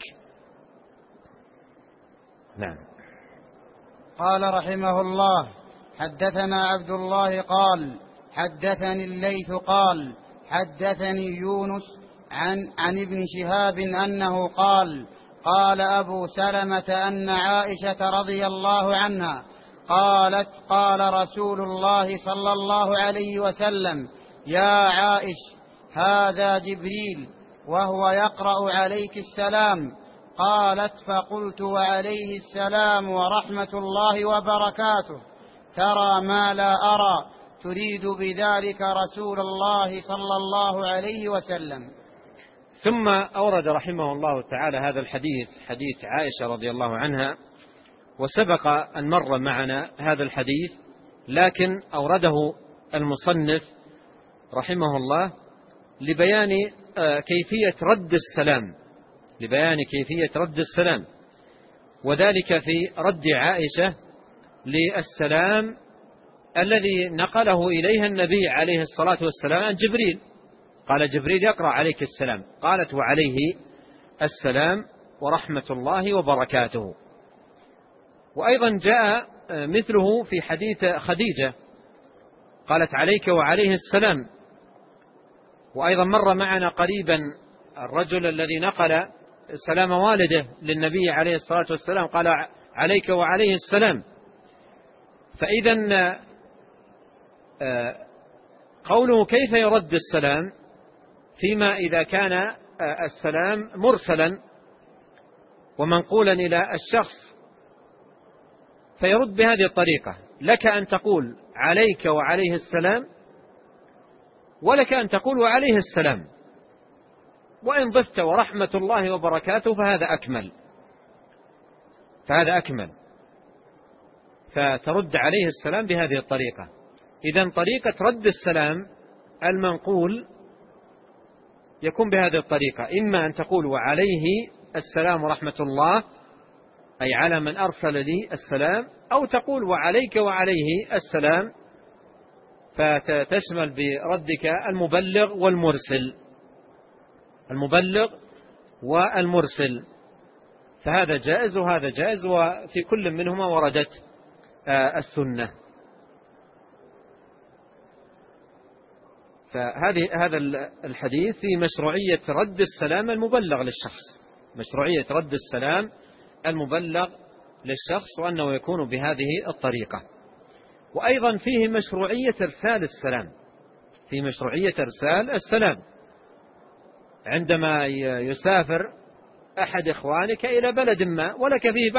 B: نعم.
A: قال رحمه الله: حدثنا عبد الله قال حدثني الليث قال حدثني يونس عن ابن شهاب أنه قال قال أبو سلمة أن عائشة رضي الله عنها قالت: قال رسول الله صلى الله عليه وسلم: يا عائش، هذا جبريل وهو يقرأ عليك السلام. قالت: فقلت: وعليه السلام ورحمة الله وبركاته، ترى ما لا أرى، تريد بذلك رسول الله صلى الله عليه وسلم.
B: ثم أورد رحمه الله تعالى هذا الحديث، حديث عائشة رضي الله عنها، وسبق أن مر معنا هذا الحديث، لكن أورده المصنف رحمه الله لبيان كيفية رد السلام، وذلك في رد عائشة للسلام الذي نقله إليها النبي عليه الصلاة والسلام عن جبريل. قال: جبريل يقرأ عليك السلام. قالت: وعليه السلام ورحمة الله وبركاته. وأيضا جاء مثله في حديث خديجة، قالت: عليك وعليه السلام. وأيضا مر معنا قريبا الرجل الذي نقل سلام والده للنبي عليه الصلاة والسلام، قال: عليك وعليه السلام. فإذا قوله كيف يرد السلام فيما إذا كان السلام مرسلا ومنقولا إلى الشخص، فيرد بهذه الطريقة: لك أن تقول عليك وعليه السلام، ولك أن تقول وعليه السلام، وإن ضفت ورحمة الله وبركاته فهذا أكمل، فترد عليه السلام بهذه الطريقة. إذن طريقة رد السلام المنقول يكون بهذه الطريقة: إما أن تقول وعليه السلام ورحمة الله، أي على من أرسل لي السلام، أو تقول وعليك وعليه السلام، فتشمل بردك المبلغ والمرسل. فهذا جائز وهذا جائز، وفي كل منهما وردت السنة. هذا الحديث في مشروعية رد السلام المبلغ للشخص، وأنه يكون بهذه الطريقة. وأيضا فيه مشروعية إرسال السلام عندما يسافر أحد إخوانك إلى بلد ما، ولك فيه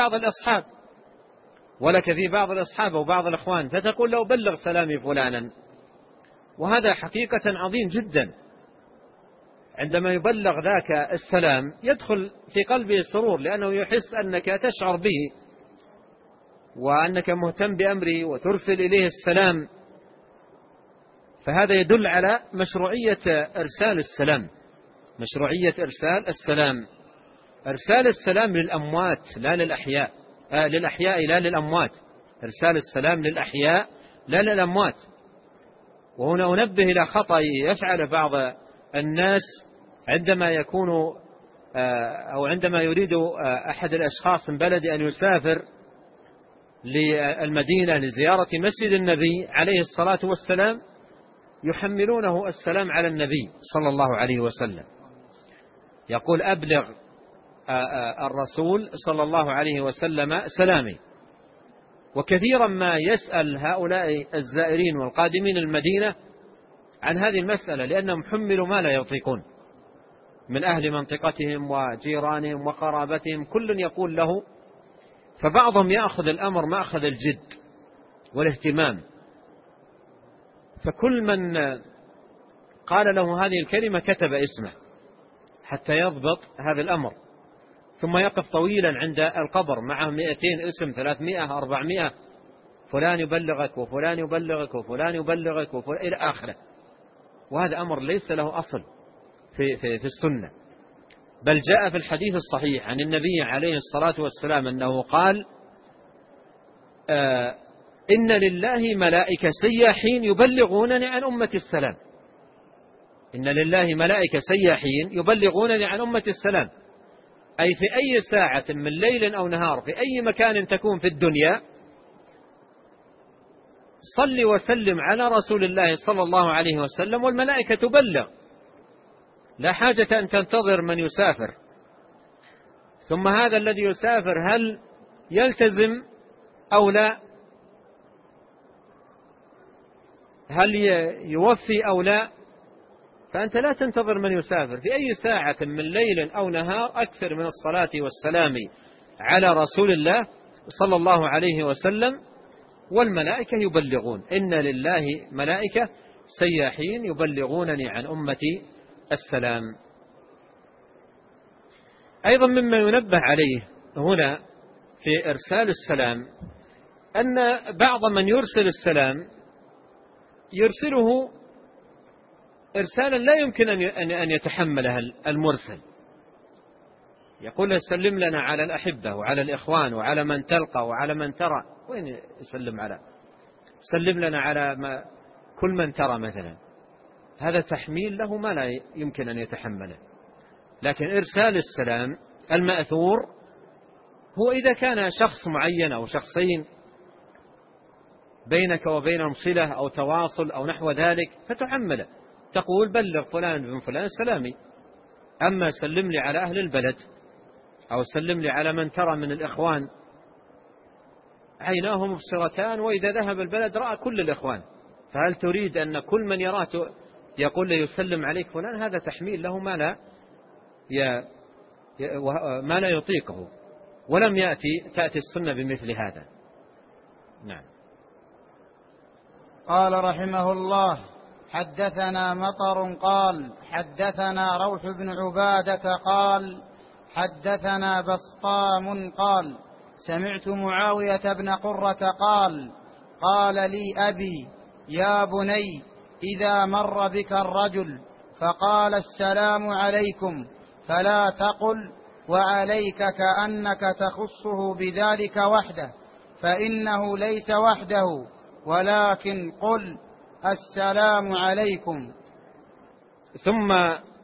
B: بعض الأصحاب أو بعض الإخوان، فتقول له: بلغ سلامي فلانا. وهذا حقيقة عظيم جدا. عندما يبلغ ذاك السلام يدخل في قلبه السرور، لأنه يحس أنك تشعر به وأنك مهتم بأمره وترسل إليه السلام. فهذا يدل على مشروعية إرسال السلام للأموات لا للأحياء، لا للأموات. إرسال السلام للأحياء لا للأموات. وهنا أنبه إلى خطأ يفعل بعض الناس عندما يريد أحد الأشخاص من بلد أن يسافر للمدينة لزيارة مسجد النبي عليه الصلاة والسلام، يحملونه السلام على النبي صلى الله عليه وسلم. يقول: أبلغ الرسول صلى الله عليه وسلم سلامي. وكثيرا ما يسأل هؤلاء الزائرين والقادمين المدينة عن هذه المسألة، لأنهم حملوا ما لا يطيقون من أهل منطقتهم وجيرانهم وقرابتهم، كل يقول له. فبعضهم يأخذ الأمر مأخذ الجد، والاهتمام. فكل من قال له هذه الكلمة كتب اسمه حتى يضبط هذا الأمر، ثم يقف طويلا عند القبر معه 200 اسم 300 400، فلان يبلغك وفلان يبلغك وفلان يبلغك إلى آخره. وهذا أمر ليس له أصل في السنة، بل جاء في الحديث الصحيح عن النبي عليه الصلاة والسلام أنه قال إن لله ملائكة سياحين يبلغونني عن أمة السلام. إن لله ملائكة سياحين يبلغونني عن أمة السلام، أي في أي ساعة من ليل أو نهار في أي مكان تكون في الدنيا صل وسلم على رسول الله صلى الله عليه وسلم والملائكة تبلغ، لا حاجة أن تنتظر من يسافر. ثم هذا الذي يسافر هل يلتزم أو لا؟ هل يوفي أو لا؟ فأنت لا تنتظر من يسافر، في أي ساعة من ليل أو نهار أكثر من الصلاة والسلام على رسول الله صلى الله عليه وسلم والملائكة يبلغون. إن لله ملائكة سياحين يبلغونني عن أمتي السلام. أيضا مما ينبه عليه هنا في إرسال السلام أن بعض من يرسل السلام يرسله إرسالا لا يمكن أن يتحمله المرسل، يقول له سلم لنا على الأحبة وعلى الإخوان وعلى من تلقى وعلى من ترى. وين يسلم على؟ سلم لنا على كل من ترى مثلا. هذا تحميل له ما لا يمكن أن يتحمله. لكن إرسال السلام المأثور هو إذا كان شخص معين أو شخصين بينك وبينهم صلة أو تواصل أو نحو ذلك فتحمله، تقول بلغ فلان بن فلان سلامي. أما سلم لي على أهل البلد أو سلم لي على من ترى من الإخوان، عيناه مبصرتان وإذا ذهب البلد رأى كل الإخوان، فهل تريد أن كل من يراه يقول له يسلم عليك فلان؟ هذا تحميل له ما لا يطيقه، ولم تأتي السنة بمثل هذا. نعم.
A: قال رحمه الله: حدثنا مطر قال حدثنا روح بن عبادة قال حدثنا بسطام قال سمعت معاوية بن قرة قال قال لي أبي: يا بني، إذا مر بك الرجل فقال السلام عليكم فلا تقل وعليك كأنك تخصه بذلك وحده، فإنه ليس وحده، ولكن قل السلام عليكم.
B: ثم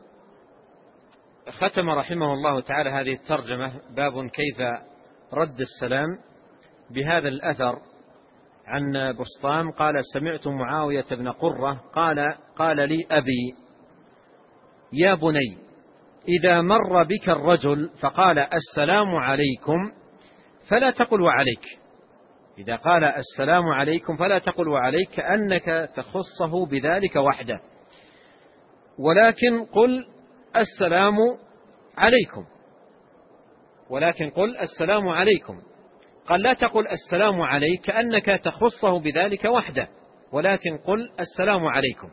B: ختم رحمه الله تعالى هذه الترجمة باب كيف رد السلام بهذا الأثر عن بسطام قال سمعت معاوية بن قرة قال لي أبي: يا بني، إذا مر بك الرجل فقال السلام عليكم فلا تقل وعليك. إذا قال السلام عليكم فلا تقل وعليك كأنك تخصه بذلك وحده، ولكن قل السلام عليكم. ولكن قل السلام عليكم. قال لا تقل السلام عليك كأنك تخصه بذلك وحده، ولكن قل السلام عليكم.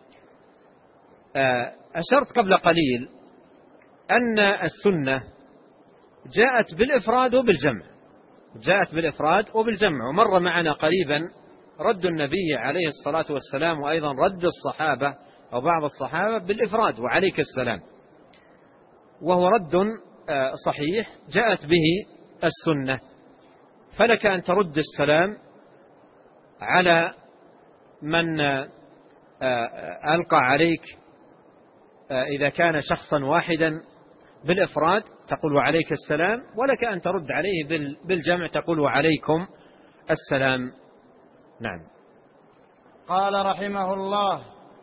B: أشرت قبل قليل أن السنة جاءت بالإفراد وبالجمع، ومر معنا قريبا رد النبي عليه الصلاة والسلام وأيضا رد الصحابة أو بعض الصحابة بالإفراد وعليك السلام، وهو رد صحيح جاءت به السنة. فلك أن ترد السلام على من ألقى عليك إذا كان شخصا واحدا بالإفراد تقول وعليك السلام، ولك أن ترد عليه بالجمع تقول وعليكم السلام. نعم.
A: قال رحمه الله: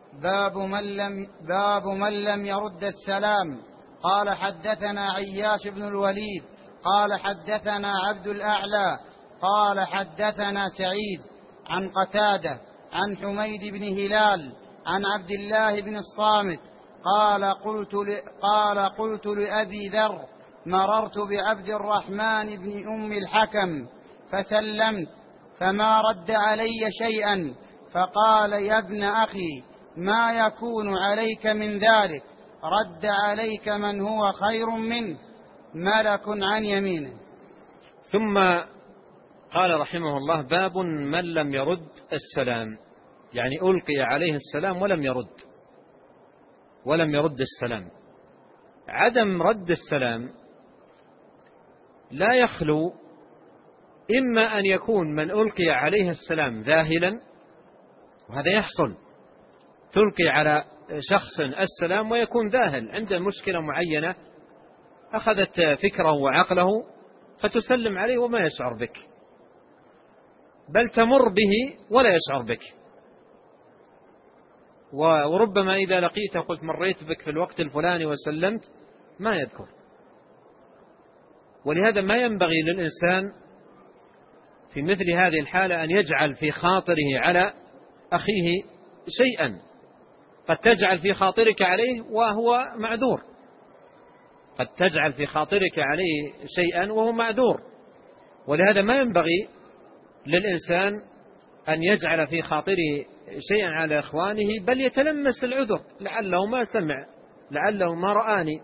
A: باب من لم يرد السلام. قال حدثنا عياش بن الوليد قال حدثنا عبد الأعلى قال حدثنا سعيد عن قتادة عن حميد بن هلال عن عبد الله بن الصامت قال قلت لأبي ذر: مررت بعبد الرحمن بن أم الحكم فسلمت، فما رد علي شيئا، فقال: يا ابن أخي، ما يكون عليك من ذلك، رد عليك من هو خير منه، ملك عن يمينه.
B: ثم قال رحمه الله: باب من لم يرد السلام، يعني ألقي عليه السلام ولم يرد السلام. عدم رد السلام لا يخلو إما أن يكون من ألقي عليه السلام ذاهلا، وهذا يحصل، تلقي على شخص السلام ويكون ذاهل، عنده مشكلة معينة أخذت فكره وعقله، فتسلم عليه وما يشعر بك، بل تمر به ولا يشعر بك. وربما إذا لقيته قلت: مريت بك في الوقت الفلاني وسلمت، ما يذكر. ولهذا ما ينبغي للإنسان في مثل هذه الحالة أن يجعل في خاطره على أخيه شيئا، قد تجعل في خاطرك عليه وهو معذور، قد تجعل في خاطرك عليه شيئا وهو معذور. ولهذا ما ينبغي للإنسان أن يجعل في خاطره شيئا على إخوانه، بل يتلمس العذر، لعله ما سمع، لعله ما رآني.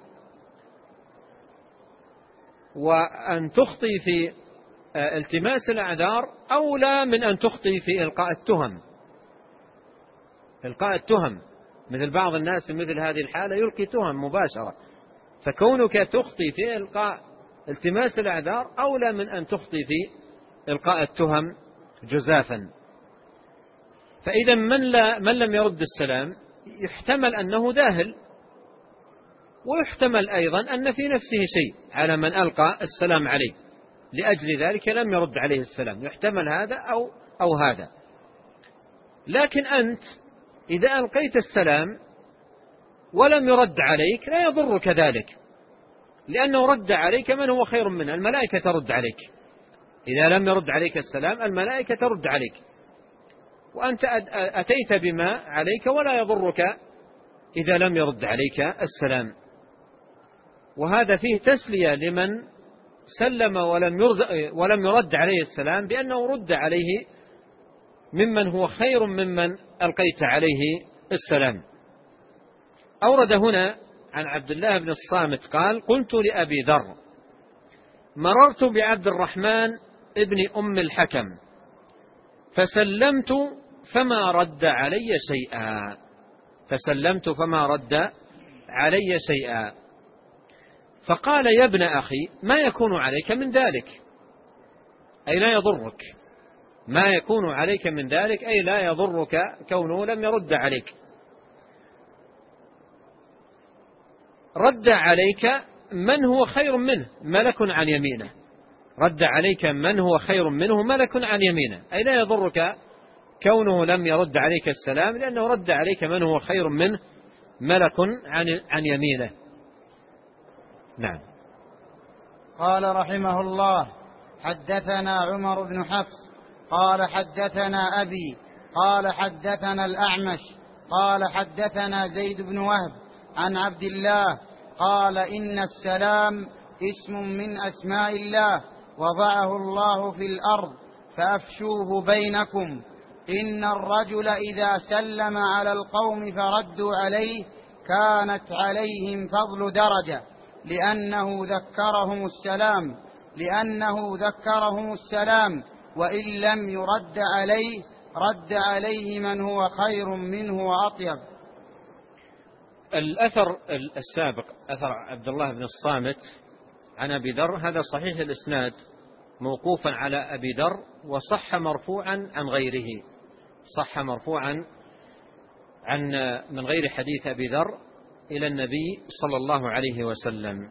B: وأن تخطي في التماس الأعذار أولى من أن تخطي في إلقاء التهم. إلقاء التهم، مثل بعض الناس مثل هذه الحالة يلقي تهم مباشرة، فكونك تخطي في إلقاء التماس الأعذار أولى من أن تخطي في إلقاء التهم جزافا. فإذا من لم يرد السلام يحتمل أنه ذاهل، ويحتمل أيضا أن في نفسه شيء على من ألقى السلام عليه، لأجل ذلك لم يرد عليه السلام، يحتمل هذا أو هذا. لكن أنت إذا ألقيت السلام ولم يرد عليك لا يضرك ذلك، لأنه رد عليك من هو خير منه، الملائكة ترد عليك. إذا لم يرد عليك السلام الملائكة ترد عليك، وأنت أتيت بما عليك ولا يضرك إذا لم يرد عليك السلام. وهذا فيه تسلية لمن سلم ولم يرد عليه السلام، بأنه رد عليه ممن هو خير ممن ألقيت عليه السلام. أورد هنا عن عبد الله بن الصامت قال: قلت لأبي ذر: مررت بعبد الرحمن ابن أم الحكم فسلمت فما رد علي شيئا، فقال: يا ابن أخي، ما يكون عليك من ذلك، أي لا يضرك، ما يكون عليك من ذلك أي لا يضرك كونه لم يرد عليك. رد عليك من هو خير منه، ملك عن يمينه، رد عليك من هو خير منه ملك عن يمينه، أي لا يضرك كونه لم يرد عليك السلام، لأنه رد عليك من هو خير منه ملك عن يمينه. نعم.
A: قال رحمه الله: حدثنا عمر بن حفص قال حدثنا أبي قال حدثنا الأعمش قال حدثنا زيد بن وهب عن عبد الله قال: إن السلام اسم من أسماء الله وضعه الله في الأرض فأفشوه بينكم. إن الرجل إذا سلم على القوم فردوا عليه كانت عليهم فضل درجة، لأنه ذكرهم السلام، وإن لم يرد عليه رد عليه من هو خير منه وأطيب.
B: الأثر السابق أثر عبد الله بن الصامت عن أبي ذر، هذا صحيح الإسناد موقوفا على أبي ذر، وصح مرفوعا عن غيره، صح مرفوعا من غير حديث أبي ذر إلى النبي صلى الله عليه وسلم.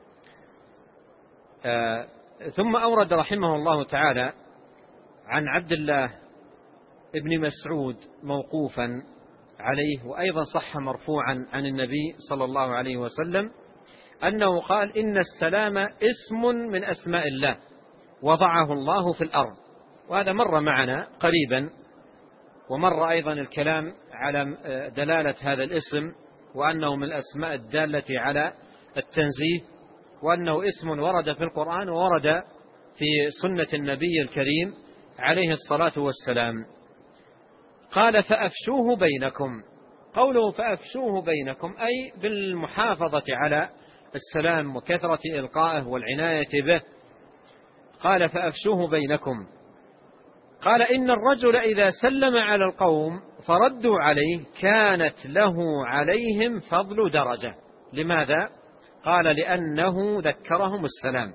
B: ثم أورد رحمه الله تعالى عن عبد الله ابن مسعود موقوفا عليه، وأيضا صح مرفوعا عن النبي صلى الله عليه وسلم أنه قال: إن السلام اسم من أسماء الله وضعه الله في الأرض. وهذا مر معنا قريبا، ومر أيضا الكلام على دلالة هذا الاسم، وأنه من الأسماء الدالة على التنزيه، وأنه اسم ورد في القرآن وورد في سنة النبي الكريم عليه الصلاة والسلام. قال فأفشوه بينكم. قوله فأفشوه بينكم أي بالمحافظة على السلام وكثرة إلقائه والعناية به. قال فأفشوه بينكم. قال إن الرجل إذا سلم على القوم فردوا عليه كانت له عليهم فضل درجة. لماذا؟ قال لأنه ذكرهم السلام،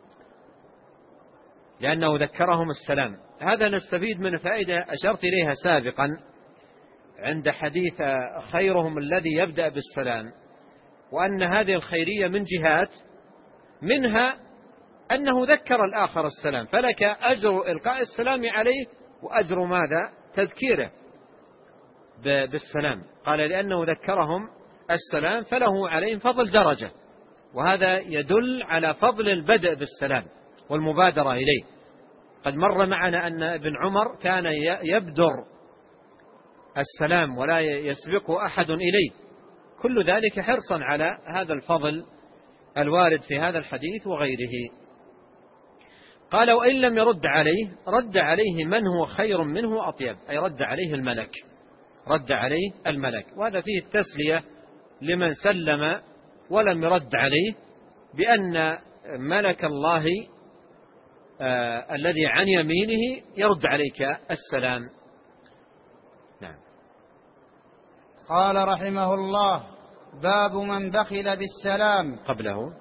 B: لأنه ذكرهم السلام. هذا نستفيد من فائدة أشرت إليها سابقا عند حديث خيرهم الذي يبدأ بالسلام، وأن هذه الخيرية من جهات، منها أنه ذكر الآخر السلام، فلك أجر إلقاء السلام عليه وأجر ماذا؟ تذكيره بالسلام. قال لأنه ذكرهم السلام فله عليهم فضل درجة، وهذا يدل على فضل البدء بالسلام والمبادرة إليه. قد مر معنا أن ابن عمر كان يبدر السلام ولا يسبقه أحد إليه، كل ذلك حرصا على هذا الفضل الوارد في هذا الحديث وغيره. قال وإن لم يرد عليه رد عليه من هو خير منه وأطيب، أي رد عليه الملك، رد عليه الملك. وهذا فيه التسلية لمن سلم ولم يرد عليه، بأن ملك الله الذي عن يمينه يرد عليك السلام. نعم.
A: قال رحمه الله باب من بخل بالسلام.
B: قبله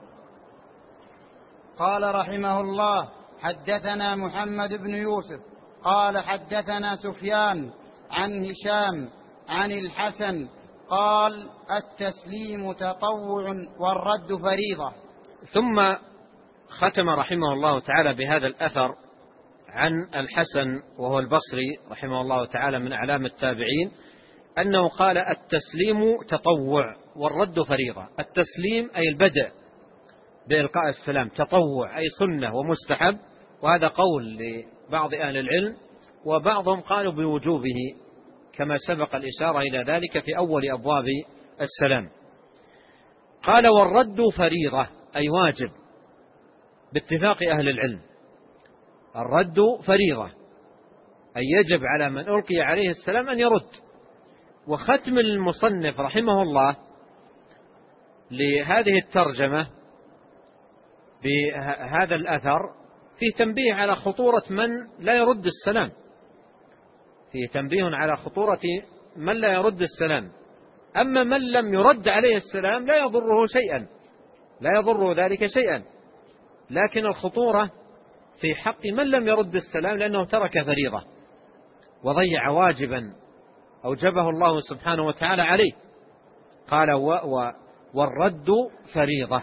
A: قال رحمه الله حدثنا محمد بن يوسف قال حدثنا سفيان عن هشام عن الحسن قال التسليم تطوع والرد فريضة.
B: ثم ختم رحمه الله تعالى بهذا الأثر عن الحسن وهو البصري رحمه الله تعالى من أعلام التابعين، أنه قال التسليم تطوع والرد فريضة. التسليم أي البدء بإلقاء السلام، تطوع أي سنة ومستحب، وهذا قول لبعض أهل العلم، وبعضهم قالوا بوجوبه كما سبق الإشارة إلى ذلك في أول أبواب السلام. قال والرد فريضة أي واجب باتفاق أهل العلم. الرد فريضة أي يجب على من ألقي عليه السلام أن يرد. وختم المصنف رحمه الله لهذه الترجمة بهذا الأثر فيه تنبيه على خطورة من لا يرد السلام، فيه تنبيه على خطورة من لا يرد السلام. أما من لم يرد عليه السلام لا يضره شيئا، لا يضره ذلك شيئا، لكن الخطورة في حق من لم يرد السلام لأنه ترك فريضة وضيع واجبا أوجبه الله سبحانه وتعالى عليه. قال والرد فريضة.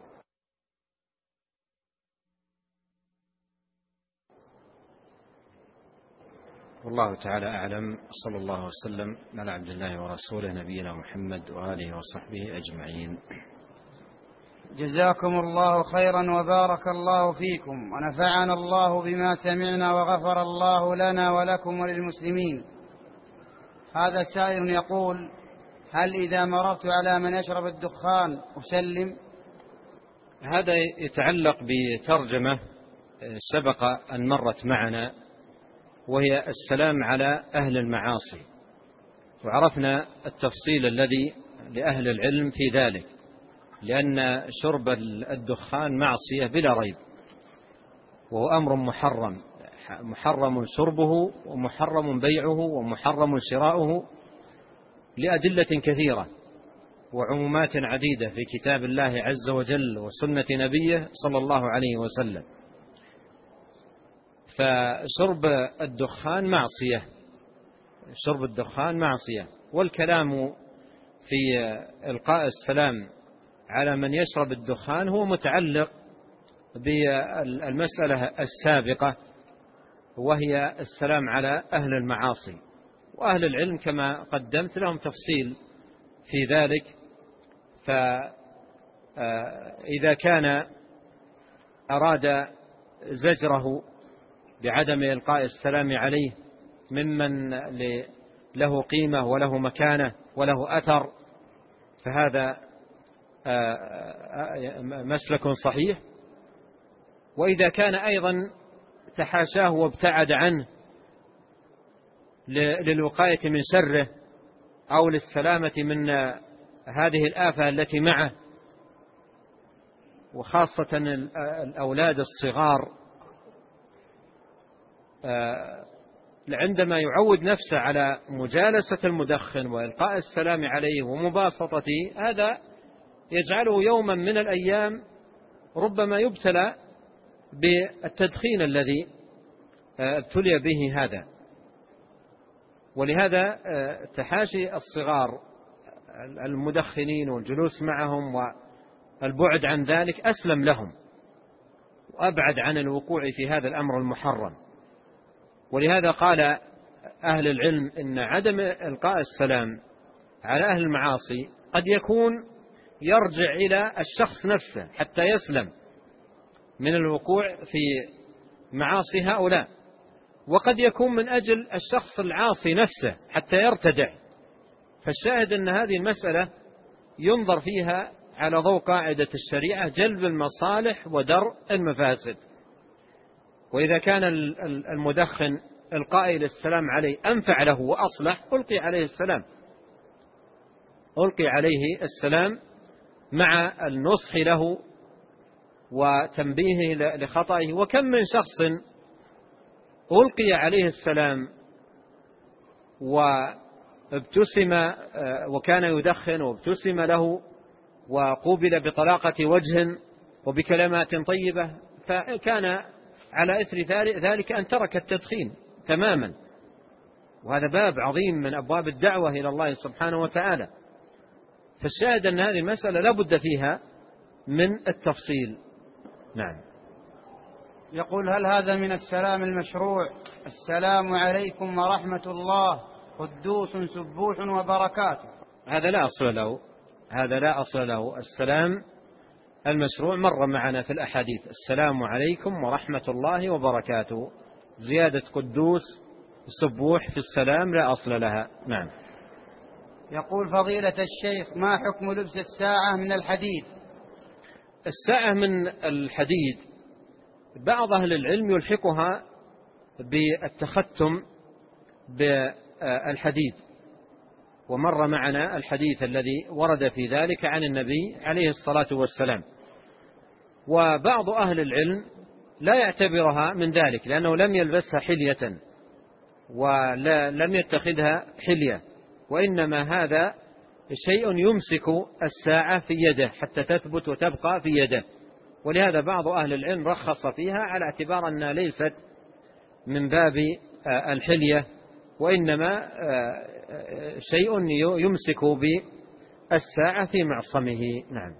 B: والله تعالى أعلم، صلى الله وسلم على عبد الله ورسوله نبينا محمد وآله وصحبه أجمعين.
A: جزاكم الله خيرا وبارك الله فيكم ونفعنا الله بما سمعنا وغفر الله لنا ولكم وللمسلمين. هذا سائل يقول هل إذا مررت على من يشرب الدخان أسلم؟
B: هذا يتعلق بترجمة سبق أن مرت معنا، وهي السلام على أهل المعاصي، وعرفنا التفصيل الذي لأهل العلم في ذلك، لأن شرب الدخان معصية بلا ريب، وهو أمر محرم، محرم شربه ومحرم بيعه ومحرم شراؤه لأدلة كثيرة وعمومات عديدة في كتاب الله عز وجل وسنة نبيه صلى الله عليه وسلم. فشرب الدخان معصية، شرب الدخان معصية. والكلام في إلقاء السلام على من يشرب الدخان هو متعلق بالمسألة السابقة، وهي السلام على أهل المعاصي. وأهل العلم كما قدمت لهم تفصيل في ذلك. فإذا كان أراد زجره بعدم إلقاء السلام عليه ممن له قيمة وله مكانة وله أثر، فهذا مسلك صحيح. وإذا كان أيضا تحاشاه وابتعد عنه للوقاية من شره أو للسلامة من هذه الآفة التي معه. وخاصة الأولاد الصغار عندما يعود نفسه على مجالسة المدخن وإلقاء السلام عليه ومباسطته، هذا يجعله يوما من الأيام ربما يبتلى بالتدخين الذي ابتلي به هذا. ولهذا تحاشي الصغار المدخنين والجلوس معهم والبعد عن ذلك أسلم لهم وأبعد عن الوقوع في هذا الأمر المحرم. ولهذا قال أهل العلم إن عدم إلقاء السلام على أهل المعاصي قد يكون يرجع إلى الشخص نفسه حتى يسلم من الوقوع في معاصي هؤلاء، وقد يكون من أجل الشخص العاصي نفسه حتى يرتدع. فالشاهد أن هذه المسألة ينظر فيها على ضوء قاعدة الشريعة: جلب المصالح ودرء المفاسد. وإذا كان المدخن القائل السلام عليه أنفع له وأصلح، ألقي عليه السلام، ألقي عليه السلام مع النصح له وتنبيهه لخطئه. وكم من شخص ألقي عليه السلام وابتسم وكان يدخن وابتسم له وقوبل بطلاقة وجه وبكلمات طيبة، فكان على إثر ذلك أن ترك التدخين تماما. وهذا باب عظيم من أبواب الدعوة إلى الله سبحانه وتعالى. فالشاهد أن هذه المسألة لا بد فيها من التفصيل. نعم.
A: يقول: هل هذا من السلام المشروع؟ السلام عليكم ورحمة الله قدوس سبوح وبركاته.
B: هذا لا أصل له، هذا لا أصل له. السلام المشروع مر معنا في الأحاديث: السلام عليكم ورحمة الله وبركاته. زيادة قدوس سبوح في السلام لا أصل لها. نعم.
A: يقول: فضيلة الشيخ، ما حكم لبس الساعة من الحديد؟
B: الساعة من الحديد بعض أهل العلم يلحقها بالتختم بالحديد، ومر معنا الحديث الذي ورد في ذلك عن النبي عليه الصلاة والسلام. وبعض أهل العلم لا يعتبرها من ذلك، لأنه لم يلبسها حلية ولم يتخذها حلية، وإنما هذا شيء يمسك الساعة في يده حتى تثبت وتبقى في يده. ولهذا بعض أهل العلم رخص فيها على اعتبار أنها ليست من باب الحلية، وإنما شيء يمسك بالساعة في معصمه. نعم.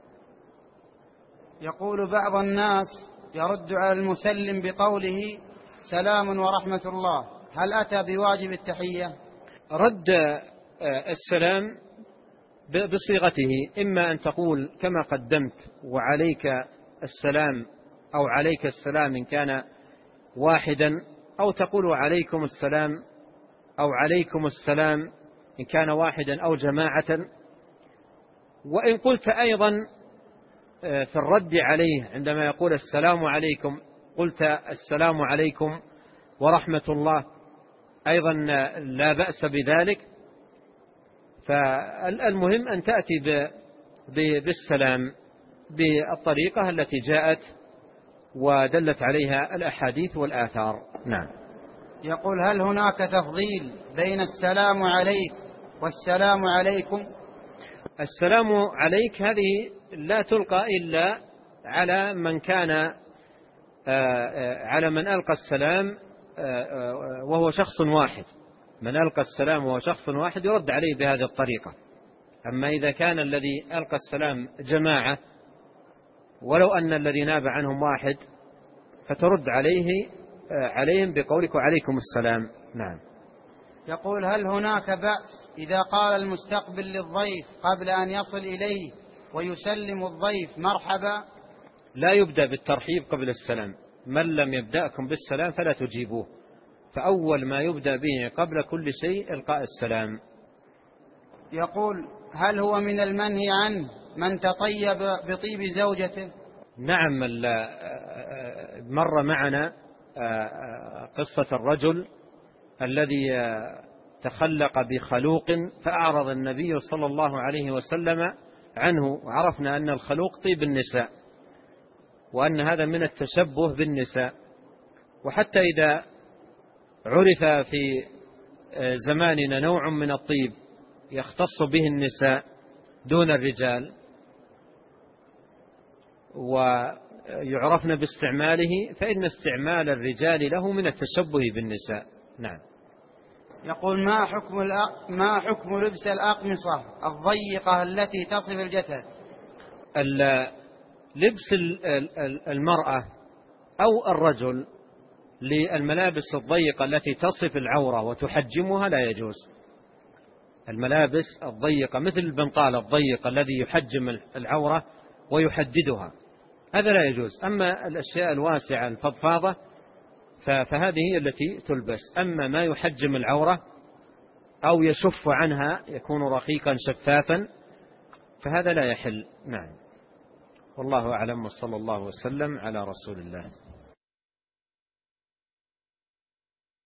A: يقول: بعض الناس يرد على المسلم بقوله سلام ورحمة الله، هل أتى بواجب التحية؟
B: رد السلام بصيغته، إما أن تقول كما قدمت وعليك السلام أو عليك السلام إن كان واحدا، أو تقول عليكم السلام أو عليكم السلام إن كان واحدا أو جماعة. وإن قلت أيضا في الرد عليه عندما يقول السلام عليكم قلت السلام عليكم ورحمة الله، أيضا لا بأس بذلك. فالمهم أن تأتي بالسلام بالطريقة التي جاءت ودلت عليها الأحاديث والآثار. نعم.
A: يقول: هل هناك تفضيل بين السلام عليك والسلام عليكم؟
B: السلام عليك هذه لا تلقى إلا على من كان على من ألقى السلام وهو شخص واحد. من ألقى السلام وهو شخص واحد يرد عليه بهذه الطريقة. أما إذا كان الذي ألقى السلام جماعة ولو أن الذي ناب عنهم واحد فترد عليهم بقولك وعليكم السلام. نعم.
A: يقول: هل هناك بأس إذا قال المستقبل للضيف قبل أن يصل إليه ويسلم الضيف مرحبا؟
B: لا يبدأ بالترحيب قبل السلام. من لم يبدأكم بالسلام فلا تجيبوه، فأول ما يبدأ به قبل كل شيء إلقاء السلام.
A: يقول: هل هو من المنهي عنه من تطيب بطيب زوجته؟
B: نعم. مر معنا قصة الرجل الذي تخلق بخلوق فأعرض النبي صلى الله عليه وسلم عنه، وعرفنا أن الخلوق طيب النساء، وأن هذا من التشبه بالنساء. وحتى إذا عرف في زماننا نوع من الطيب يختص به النساء دون الرجال ويعرفن باستعماله، فإن استعمال الرجال له من التشبه بالنساء. نعم.
A: يقول: ما حكم لبس الأقمصة الضيقة التي تصف الجسد؟
B: لبس المرأة أو الرجل للملابس الضيقة التي تصف العورة وتحجمها لا يجوز. الملابس الضيقة مثل البنطال الضيق الذي يحجم العورة ويحددها، هذا لا يجوز. أما الأشياء الواسعة الفضفاضة فهذه هي التي تلبس. أما ما يحجم العورة أو يشف عنها يكون رقيقا شفافا فهذا لا يحل. نعم. والله أعلم، وصلى الله وسلم على رسول الله.